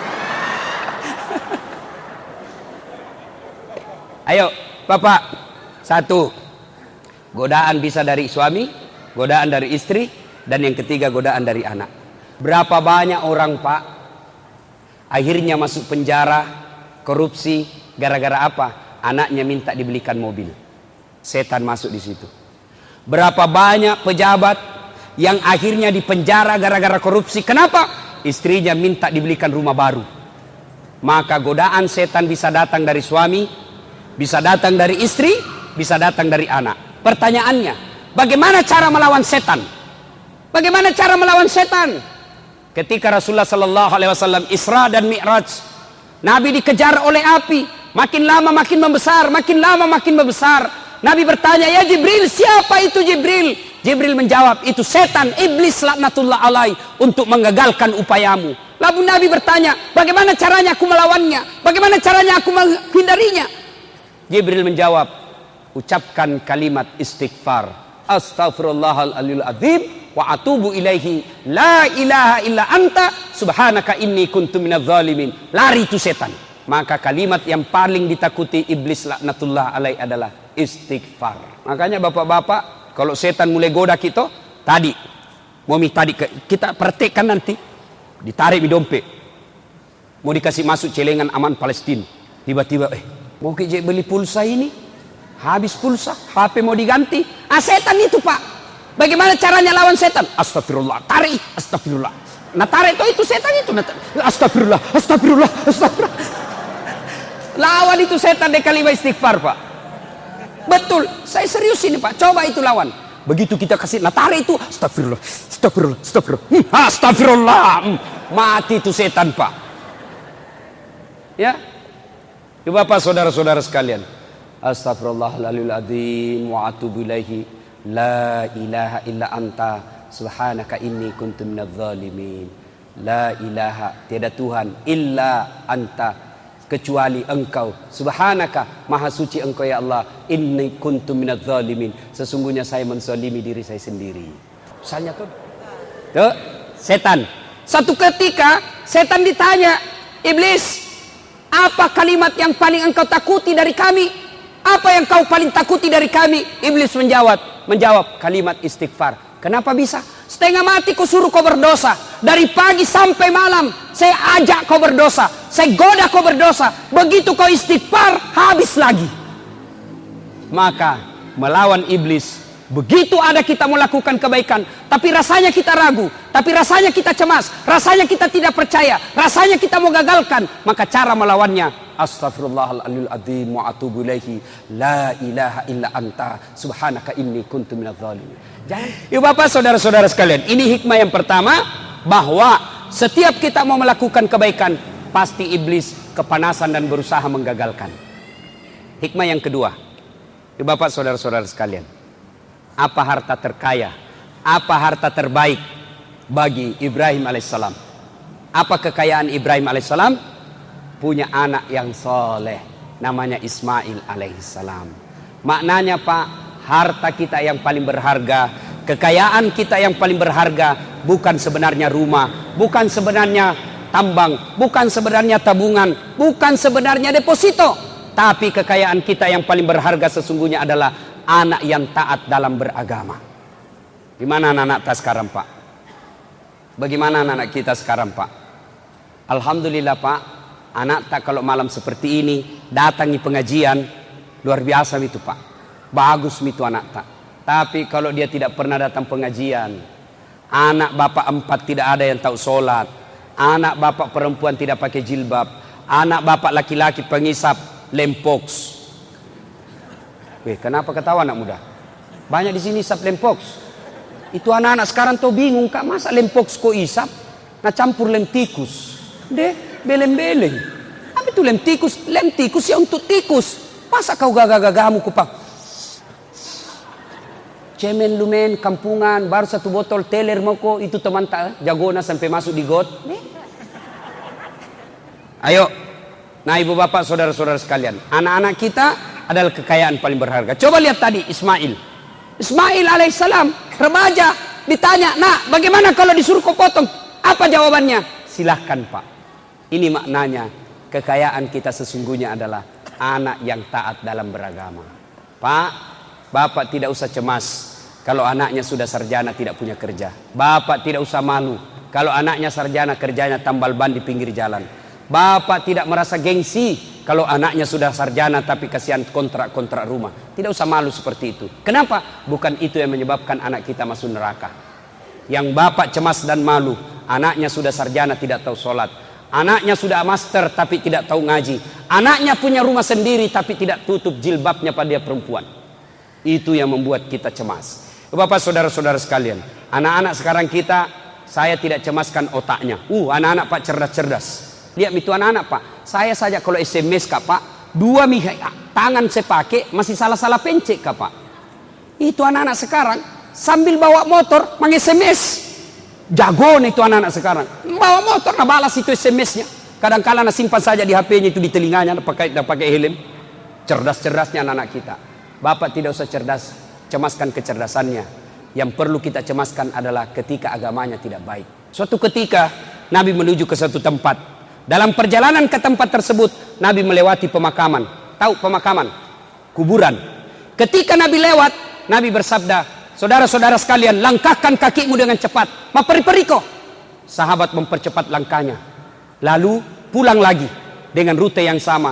Ayo bapak. Satu, godaan bisa dari suami, godaan dari istri, dan yang ketiga godaan dari anak. Berapa banyak orang pak akhirnya masuk penjara, korupsi, gara-gara apa? Anaknya minta dibelikan mobil. Setan masuk di situ. Berapa banyak pejabat yang akhirnya dipenjara gara-gara korupsi. Kenapa? istrinya minta dibelikan rumah baru. Maka godaan setan bisa datang dari suami, bisa datang dari istri, bisa datang dari anak. Pertanyaannya, bagaimana cara melawan setan? Bagaimana cara melawan setan? Ketika Rasulullah Sallallahu Alaihi Wasallam Isra dan Mi'raj, Nabi dikejar oleh api, makin lama makin membesar, makin lama makin membesar. Nabi bertanya, ya Jibril, siapa itu Jibril? Jibril menjawab, itu setan, iblis laknatullah alaih, untuk menggagalkan upayamu. Lalu Nabi bertanya, bagaimana caranya aku melawannya? Bagaimana caranya aku menghindarinya? Jibril menjawab, ucapkan kalimat istighfar, astaghfirullahaladzim azim wa atubu ilaihi la ilaha illa anta subhanaka inni kuntu minadz zalimin. Lari itu setan. Maka kalimat yang paling ditakuti iblis laknatullah alaih adalah istighfar. Makanya bapak-bapak, kalau setan mulai goda kita, tadi momi tadi kita praktekkan nanti, ditarik di dompet, mau dikasih masuk celengan aman Palestina, tiba-tiba eh mau kejek beli pulsa ini, habis pulsa, H P mau diganti. Ah, setan itu pak. Bagaimana caranya lawan setan? Astagfirullah, tarik, astagfirullah. Nah tarik itu, itu setan itu. Astagfirullah, astagfirullah, astagfirullah. Lawan itu setan dengan kalimat istighfar pak. Betul, saya serius ini pak. Coba itu lawan. Begitu kita kasih, nah tarik itu, astagfirullah, astagfirullah, astagfirullah, hmm, astagfirullah. Hmm, mati itu setan pak. Ya, ya bapak saudara-saudara sekalian. Astaghfirullahaladzim wa atubu ilaihi la ilaha illa anta subhanaka inni kuntu minadz zalimin. La ilaha, tiada Tuhan illa anta, kecuali engkau. Subhanaka, maha suci engkau ya Allah. Inni kuntu minadz zalimin, sesungguhnya saya menzalimi diri saya sendiri. Misalnya tuh, tuh setan. Satu ketika setan ditanya, iblis, apa kalimat yang paling engkau takuti dari kami? Apa yang kau paling takuti dari kami? Iblis menjawab, menjawab kalimat istighfar. Kenapa bisa? Setengah mati kau suruh kau berdosa. Dari pagi sampai malam saya ajak kau berdosa, saya goda kau berdosa. Begitu kau istighfar, habis lagi. Maka melawan iblis, begitu ada kita melakukan kebaikan, tapi rasanya kita ragu, tapi rasanya kita cemas, rasanya kita tidak percaya, rasanya kita mau gagalkan, maka cara melawannya, astaghfirullahaladzim wa atubu ilaihi la ilaha illa anta subhanaka inni kuntu minadz zalimin. Jangan. Ibu bapak saudara-saudara sekalian, ini hikmah yang pertama, bahwa setiap kita mau melakukan kebaikan, pasti iblis kepanasan dan berusaha menggagalkan. Hikmah yang kedua, ibu bapak saudara-saudara sekalian, apa harta terkaya, apa harta terbaik bagi Ibrahim alaihissalam? Apa kekayaan Ibrahim alaihissalam? Punya anak yang soleh, namanya Ismail alaihissalam. Maknanya pak, harta kita yang paling berharga, kekayaan kita yang paling berharga, bukan sebenarnya rumah, bukan sebenarnya tambang, bukan sebenarnya tabungan, bukan sebenarnya deposito, tapi kekayaan kita yang paling berharga sesungguhnya adalah anak yang taat dalam beragama. Gimana anak-anak kita sekarang pak? Bagaimana anak-anak kita sekarang pak? Alhamdulillah pak, anak tak kalau malam seperti ini datangi pengajian, luar biasa itu pak, bagus itu anak tak. Tapi kalau dia tidak pernah datang pengajian, anak bapak empat tidak ada yang tahu sholat, anak bapak perempuan tidak pakai jilbab, anak bapak laki-laki pengisap lempoks. Weh, kenapa ketawa anak muda? Banyak di sini isap lempoks. Itu anak-anak sekarang tuh bingung kak, masa lempoks kok isap? Nah campur lem tikus. Deh, beleng-beleng. Apa itu lem tikus? Lem tikus ya untuk tikus. Masa kau gagah-gagamu kupak? Cemen lumen kampungan, baru satu botol teler mau kok, itu teman tak jagona sampai masuk di got. Ayo, nah ibu bapak saudara-saudara sekalian, anak-anak kita adalah kekayaan paling berharga. Coba lihat tadi Ismail. Ismail alaihissalam, remaja, ditanya, nak bagaimana kalau disuruh kau potong? Apa jawabannya? Silahkan pak. Ini maknanya, kekayaan kita sesungguhnya adalah anak yang taat dalam beragama. Pak, bapak tidak usah cemas kalau anaknya sudah sarjana tidak punya kerja. Bapak tidak usah malu kalau anaknya sarjana kerjanya tambal ban di pinggir jalan. Bapak tidak merasa gengsi kalau anaknya sudah sarjana tapi kasihan kontrak-kontrak rumah. Tidak usah malu seperti itu. Kenapa? Bukan itu yang menyebabkan anak kita masuk neraka. Yang bapak cemas dan malu Anaknya sudah sarjana tidak tahu sholat. Anaknya sudah master tapi tidak tahu ngaji. Anaknya punya rumah sendiri tapi tidak tutup jilbabnya pada dia perempuan. Itu yang membuat kita cemas. Bapak saudara-saudara sekalian, anak-anak sekarang kita, saya tidak cemaskan otaknya. Uh, anak-anak Pak cerdas-cerdas. Lihat itu anak-anak Pak. Saya saja kalau S M S Kak Pak, dua mihai, tangan saya pakai masih salah-salah pencet Kak Pak. Itu anak-anak sekarang sambil bawa motor meng-S M S. Jago nih itu anak-anak sekarang. Bawa motor nah balas itu S M S-nya. Kadang-kala nah simpan saja di H P-nya itu di telinganya, nah pakai nah pakai helm. Cerdas-cerdasnya anak-anak kita. Bapak tidak usah cerdas, cemaskan kecerdasannya. Yang perlu kita cemaskan adalah ketika agamanya tidak baik. Suatu ketika Nabi menuju ke satu tempat. Dalam perjalanan ke tempat tersebut Nabi melewati pemakaman. Tahu pemakaman? Kuburan. Ketika Nabi lewat, Nabi bersabda, saudara-saudara sekalian, langkahkan kakimu dengan cepat. Maperi-periko. Sahabat mempercepat langkahnya. Lalu pulang lagi dengan rute yang sama.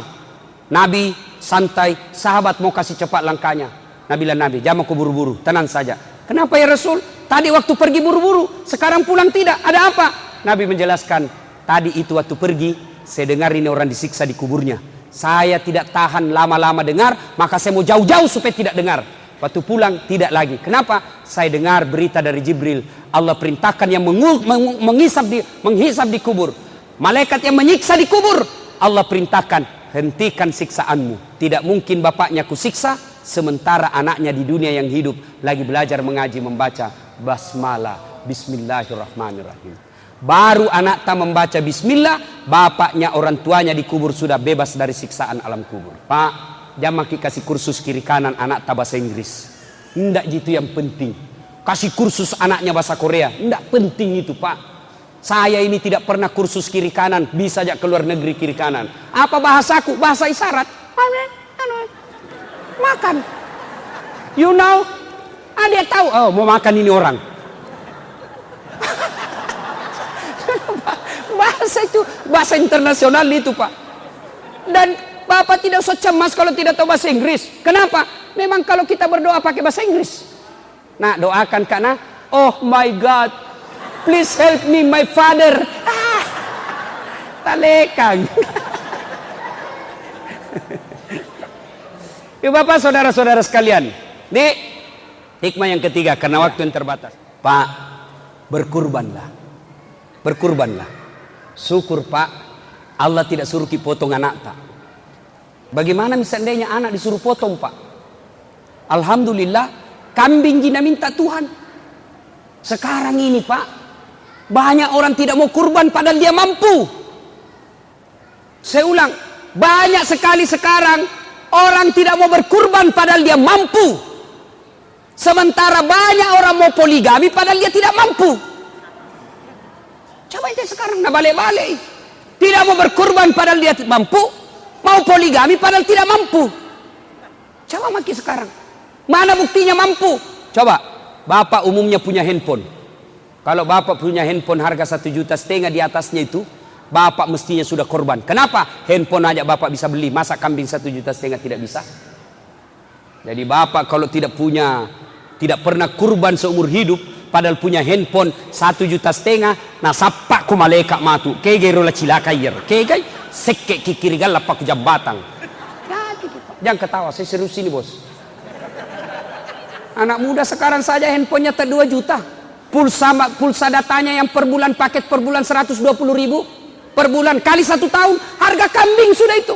Nabi santai, sahabat mau kasih cepat langkahnya. Nabi bilang, Nabi, jangan aku buru-buru, tenang saja. Kenapa ya Rasul? Tadi waktu pergi buru-buru, sekarang pulang tidak. Ada apa? Nabi menjelaskan, tadi itu waktu pergi, saya dengar ini orang disiksa di kuburnya. Saya tidak tahan lama-lama dengar, maka saya mau jauh-jauh supaya tidak dengar. Waktu pulang tidak lagi. Kenapa? Saya dengar berita dari Jibril. Allah perintahkan yang mengu, meng, menghisap di, menghisap di kubur. Malaikat yang menyiksa di kubur. Allah perintahkan, hentikan siksaanmu. Tidak mungkin bapaknya kusiksa sementara anaknya di dunia yang hidup lagi belajar mengaji membaca basmalah, bismillahirrahmanirrahim. Baru anak tak membaca bismillah, bapaknya orang tuanya di kubur sudah bebas dari siksaan alam kubur. Pak, jangan kasih kursus kiri kanan anak tak bahasa Inggris. Tidak gitu yang penting. Kasih kursus anaknya bahasa Korea. Tidak penting itu Pak. Saya ini tidak pernah kursus kiri kanan, bisa aja keluar negeri kiri kanan. Apa bahasaku? Bahasa isyarat. Makan. You know? Ah, dia tahu. Oh, mau makan ini orang. Bahasa itu bahasa internasional itu Pak. Dan Bapak tidak usah cemas kalau tidak tahu bahasa Inggris. Kenapa? Memang kalau kita berdoa pakai bahasa Inggris. Nah, doakan karena oh my God, please help me my father. Ah, talekang. Ya Bapak saudara-saudara sekalian, ini hikmah yang ketiga karena waktu yang terbatas. Pak, berkurbanlah. Berkurbanlah. Syukur Pak, Allah tidak suruh kita potong anak tak. Bagaimana misalnya anak disuruh potong Pak? Alhamdulillah, kambing jina minta Tuhan. Sekarang ini Pak, banyak orang tidak mau kurban padahal dia mampu. Saya ulang, banyak sekali sekarang orang tidak mau berkurban padahal dia mampu. Sementara banyak orang mau poligami padahal dia tidak mampu. Coba itu sekarang nah balik-balik. Tidak mau berkurban padahal dia mampu, mau poligami padahal tidak mampu. Coba maki sekarang. Mana buktinya mampu? Coba, Bapak umumnya punya handphone. Kalau Bapak punya handphone harga satu juta setengah di atasnya itu, Bapak mestinya sudah korban. Kenapa? Handphone aja Bapak bisa beli, masa kambing satu juta setengah tidak bisa? Jadi Bapak kalau tidak punya, tidak pernah kurban seumur hidup, padahal punya handphone satu juta setengah, nah sapa ku malaikat matu, kege rola cilaka yer, kege sekke kikiri galap aku jambatan. Jangan ketawa, saya serius ini bos. Anak muda sekarang saja handphonenya tak dua juta, pulsa pulsa datanya yang per bulan paket per bulan seratus dua puluh ribu per bulan kali satu tahun, harga kambing sudah itu.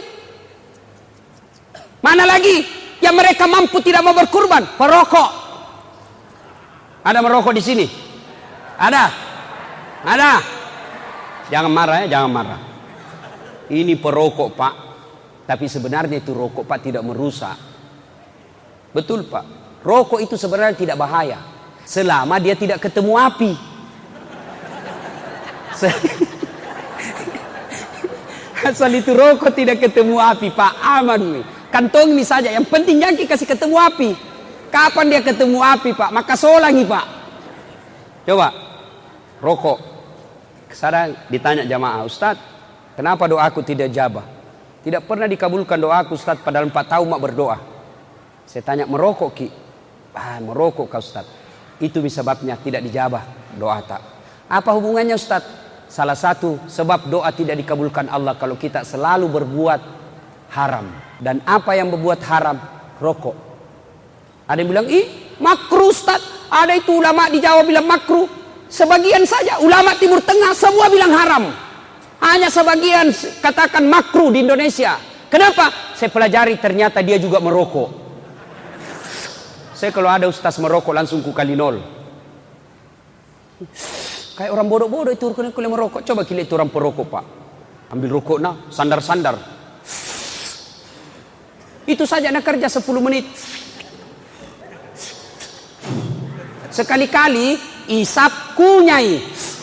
Mana lagi yang mereka mampu tidak mau berkurban? Perokok. Ada merokok di sini? Ada? Ada? Jangan marah ya, jangan marah. Ini perokok Pak. Tapi sebenarnya itu rokok Pak tidak merusak. Betul Pak. Rokok itu sebenarnya tidak bahaya. Selama dia tidak ketemu api. Asal itu rokok tidak ketemu api Pak, aman. Kantong ini saja, yang penting jangan kasih ketemu api. Kapan dia ketemu api Pak? Maka solangi Pak. Coba rokok. Sekarang ditanya jamaah, Ustaz, kenapa doaku tidak jabah? Tidak pernah dikabulkan doaku Ustaz, padahal empat tahun mak berdoa. Saya tanya, merokok Ki? Ah, merokok kau Ustaz. Itu sebabnya tidak dijabah doa tak. Apa hubungannya Ustaz? Salah satu sebab doa tidak dikabulkan Allah kalau kita selalu berbuat haram. Dan apa yang berbuat haram? Rokok. Ada yang bilang, ih makruh Ustaz. Ada itu ulama di Jawa bilang makruh. Sebagian saja. Ulama Timur Tengah semua bilang haram. Hanya sebagian katakan makruh di Indonesia. Kenapa? Saya pelajari ternyata dia juga merokok. Saya kalau ada ustaz merokok langsung ku kali nol. Kayak orang bodoh-bodoh itu kalau merokok. Coba kira itu orang perokok pak. Ambil rokok nah, sandar-sandar. Itu saja nak kerja sepuluh menit. Sekali-kali isap kunyai.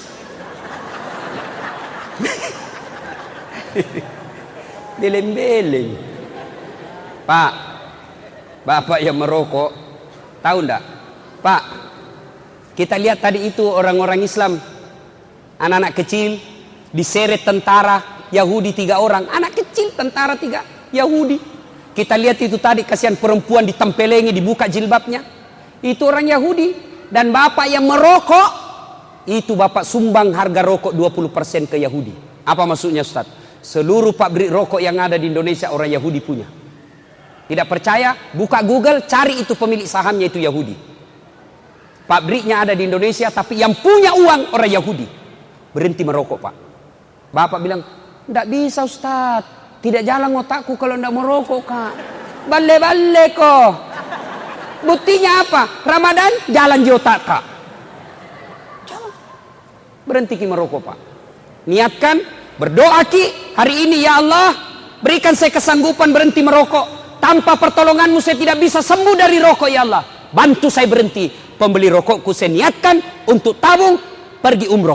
Beleng-beleng. Pak, bapak yang merokok, tahu enggak? Pak, kita lihat tadi itu orang-orang Islam, anak-anak kecil diseret tentara Yahudi tiga orang, anak kecil tentara tiga Yahudi. Kita lihat itu tadi kasihan perempuan ditempelengi, dibuka jilbabnya. Itu orang Yahudi. Dan bapak yang merokok, itu bapak sumbang harga rokok dua puluh persen ke Yahudi. Apa maksudnya Ustaz? Seluruh pabrik rokok yang ada di Indonesia orang Yahudi punya. Tidak percaya? Buka Google, cari itu pemilik sahamnya itu Yahudi. Pabriknya ada di Indonesia, tapi yang punya uang orang Yahudi. Berhenti merokok pak. Bapak bilang, tidak bisa Ustaz. Tidak jalan otakku kalau tidak merokok kak. Bale-bale kok. Buktinya apa? Ramadan jalan di otak kak. Jangan. Berhenti ki merokok pak. Niatkan, berdoa ki hari ini ya Allah, berikan saya kesanggupan berhenti merokok. Tanpa pertolonganmu saya tidak bisa sembuh dari rokok ya Allah. Bantu saya berhenti. Pembeli rokokku saya niatkan untuk tabung pergi umroh.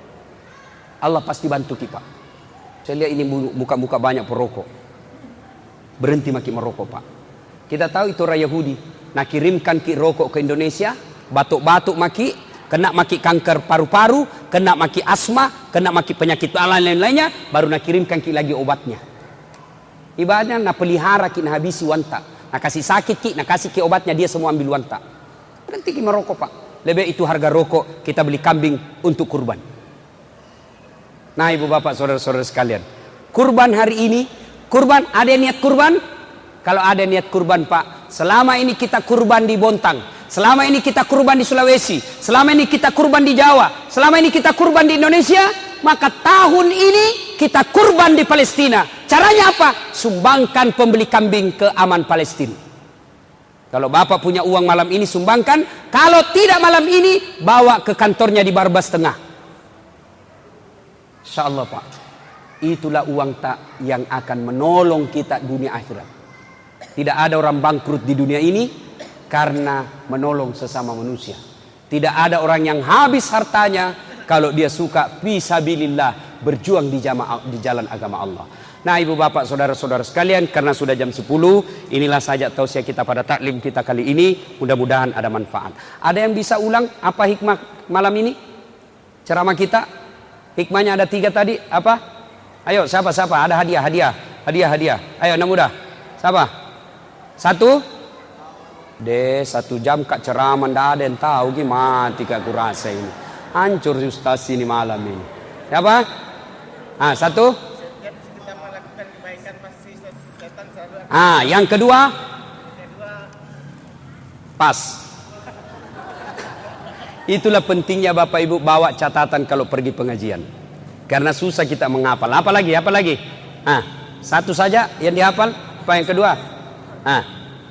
Allah pasti bantu kita. Saya lihat ini muka-muka banyak perokok. Berhenti makin merokok pak. Kita tahu itu orang Yahudi. Nah kirimkan ki rokok ke Indonesia, batuk-batuk maki, kena maki kanker paru-paru, kena maki asma, kena maki penyakit lain-lainnya, baru nak kirimkan ki lagi obatnya. Ibaratnya nak pelihara ki nak habisi wanta, nak kasih sakit ki, nak kasih ki obatnya dia semua ambil wanta. Berhenti ki merokok pak. Lebih itu harga rokok kita beli kambing untuk kurban. Nah ibu bapak saudara-saudara sekalian, kurban hari ini, kurban ada yang niat kurban? Kalau ada niat kurban pak, selama ini kita kurban di Bontang, selama ini kita kurban di Sulawesi, selama ini kita kurban di Jawa, selama ini kita kurban di Indonesia, maka tahun ini kita kurban di Palestina. Caranya apa? Sumbangkan pembeli kambing ke Aman Palestina. Kalau bapak punya uang malam ini sumbangkan, kalau tidak malam ini bawa ke kantornya di Barbas Tengah. Insya Allah pak, itulah uang tak yang akan menolong kita dunia akhirat. Tidak ada orang bangkrut di dunia ini karena menolong sesama manusia. Tidak ada orang yang habis hartanya kalau dia suka fisabilillah, berjuang di jamaah di jalan agama Allah. Nah ibu bapak saudara-saudara sekalian, karena sudah jam sepuluh, inilah saja tausiah kita pada taklim kita kali ini. Mudah-mudahan ada manfaat. Ada yang bisa ulang apa hikmah malam ini? Ceramah kita hikmahnya ada tiga tadi. Apa? Ayo siapa siapa? Ada hadiah hadiah hadiah hadiah. Ayo anak muda. Siapa? Satu? Deh satu jam kak ceramah ndak ada yang tahu gimana kak aku rasa ini. Hancur ustaz ini malam ini. Siapa? Ah satu? Kita melakukan kebaikan pasti setan selalu akan. Ah yang kedua? Kedua pas. Itulah pentingnya bapak ibu bawa catatan kalau pergi pengajian. Karena susah kita menghafal. Apa lagi? Apa lagi? Ah satu saja yang dihafal. Apa yang kedua? Ah.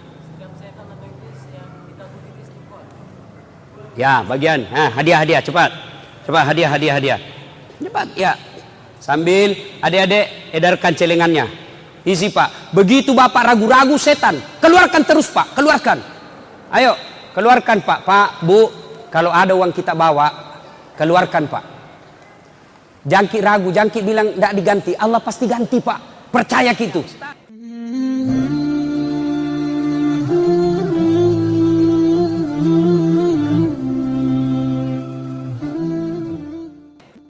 Ya, bagian. Ah, hadiah-hadiah cepat. Cepat hadiah hadiah hadiah. Cepat ya. Sambil adik-adik edarkan celengannya. Isi Pak. Begitu Bapak ragu-ragu setan, keluarkan terus Pak, keluarkan. Ayo, keluarkan Pak. Pak, Bu, kalau ada uang kita bawa, keluarkan Pak. Jangki ragu, jangki bilang tidak diganti, Allah pasti ganti Pak. Percaya gitu.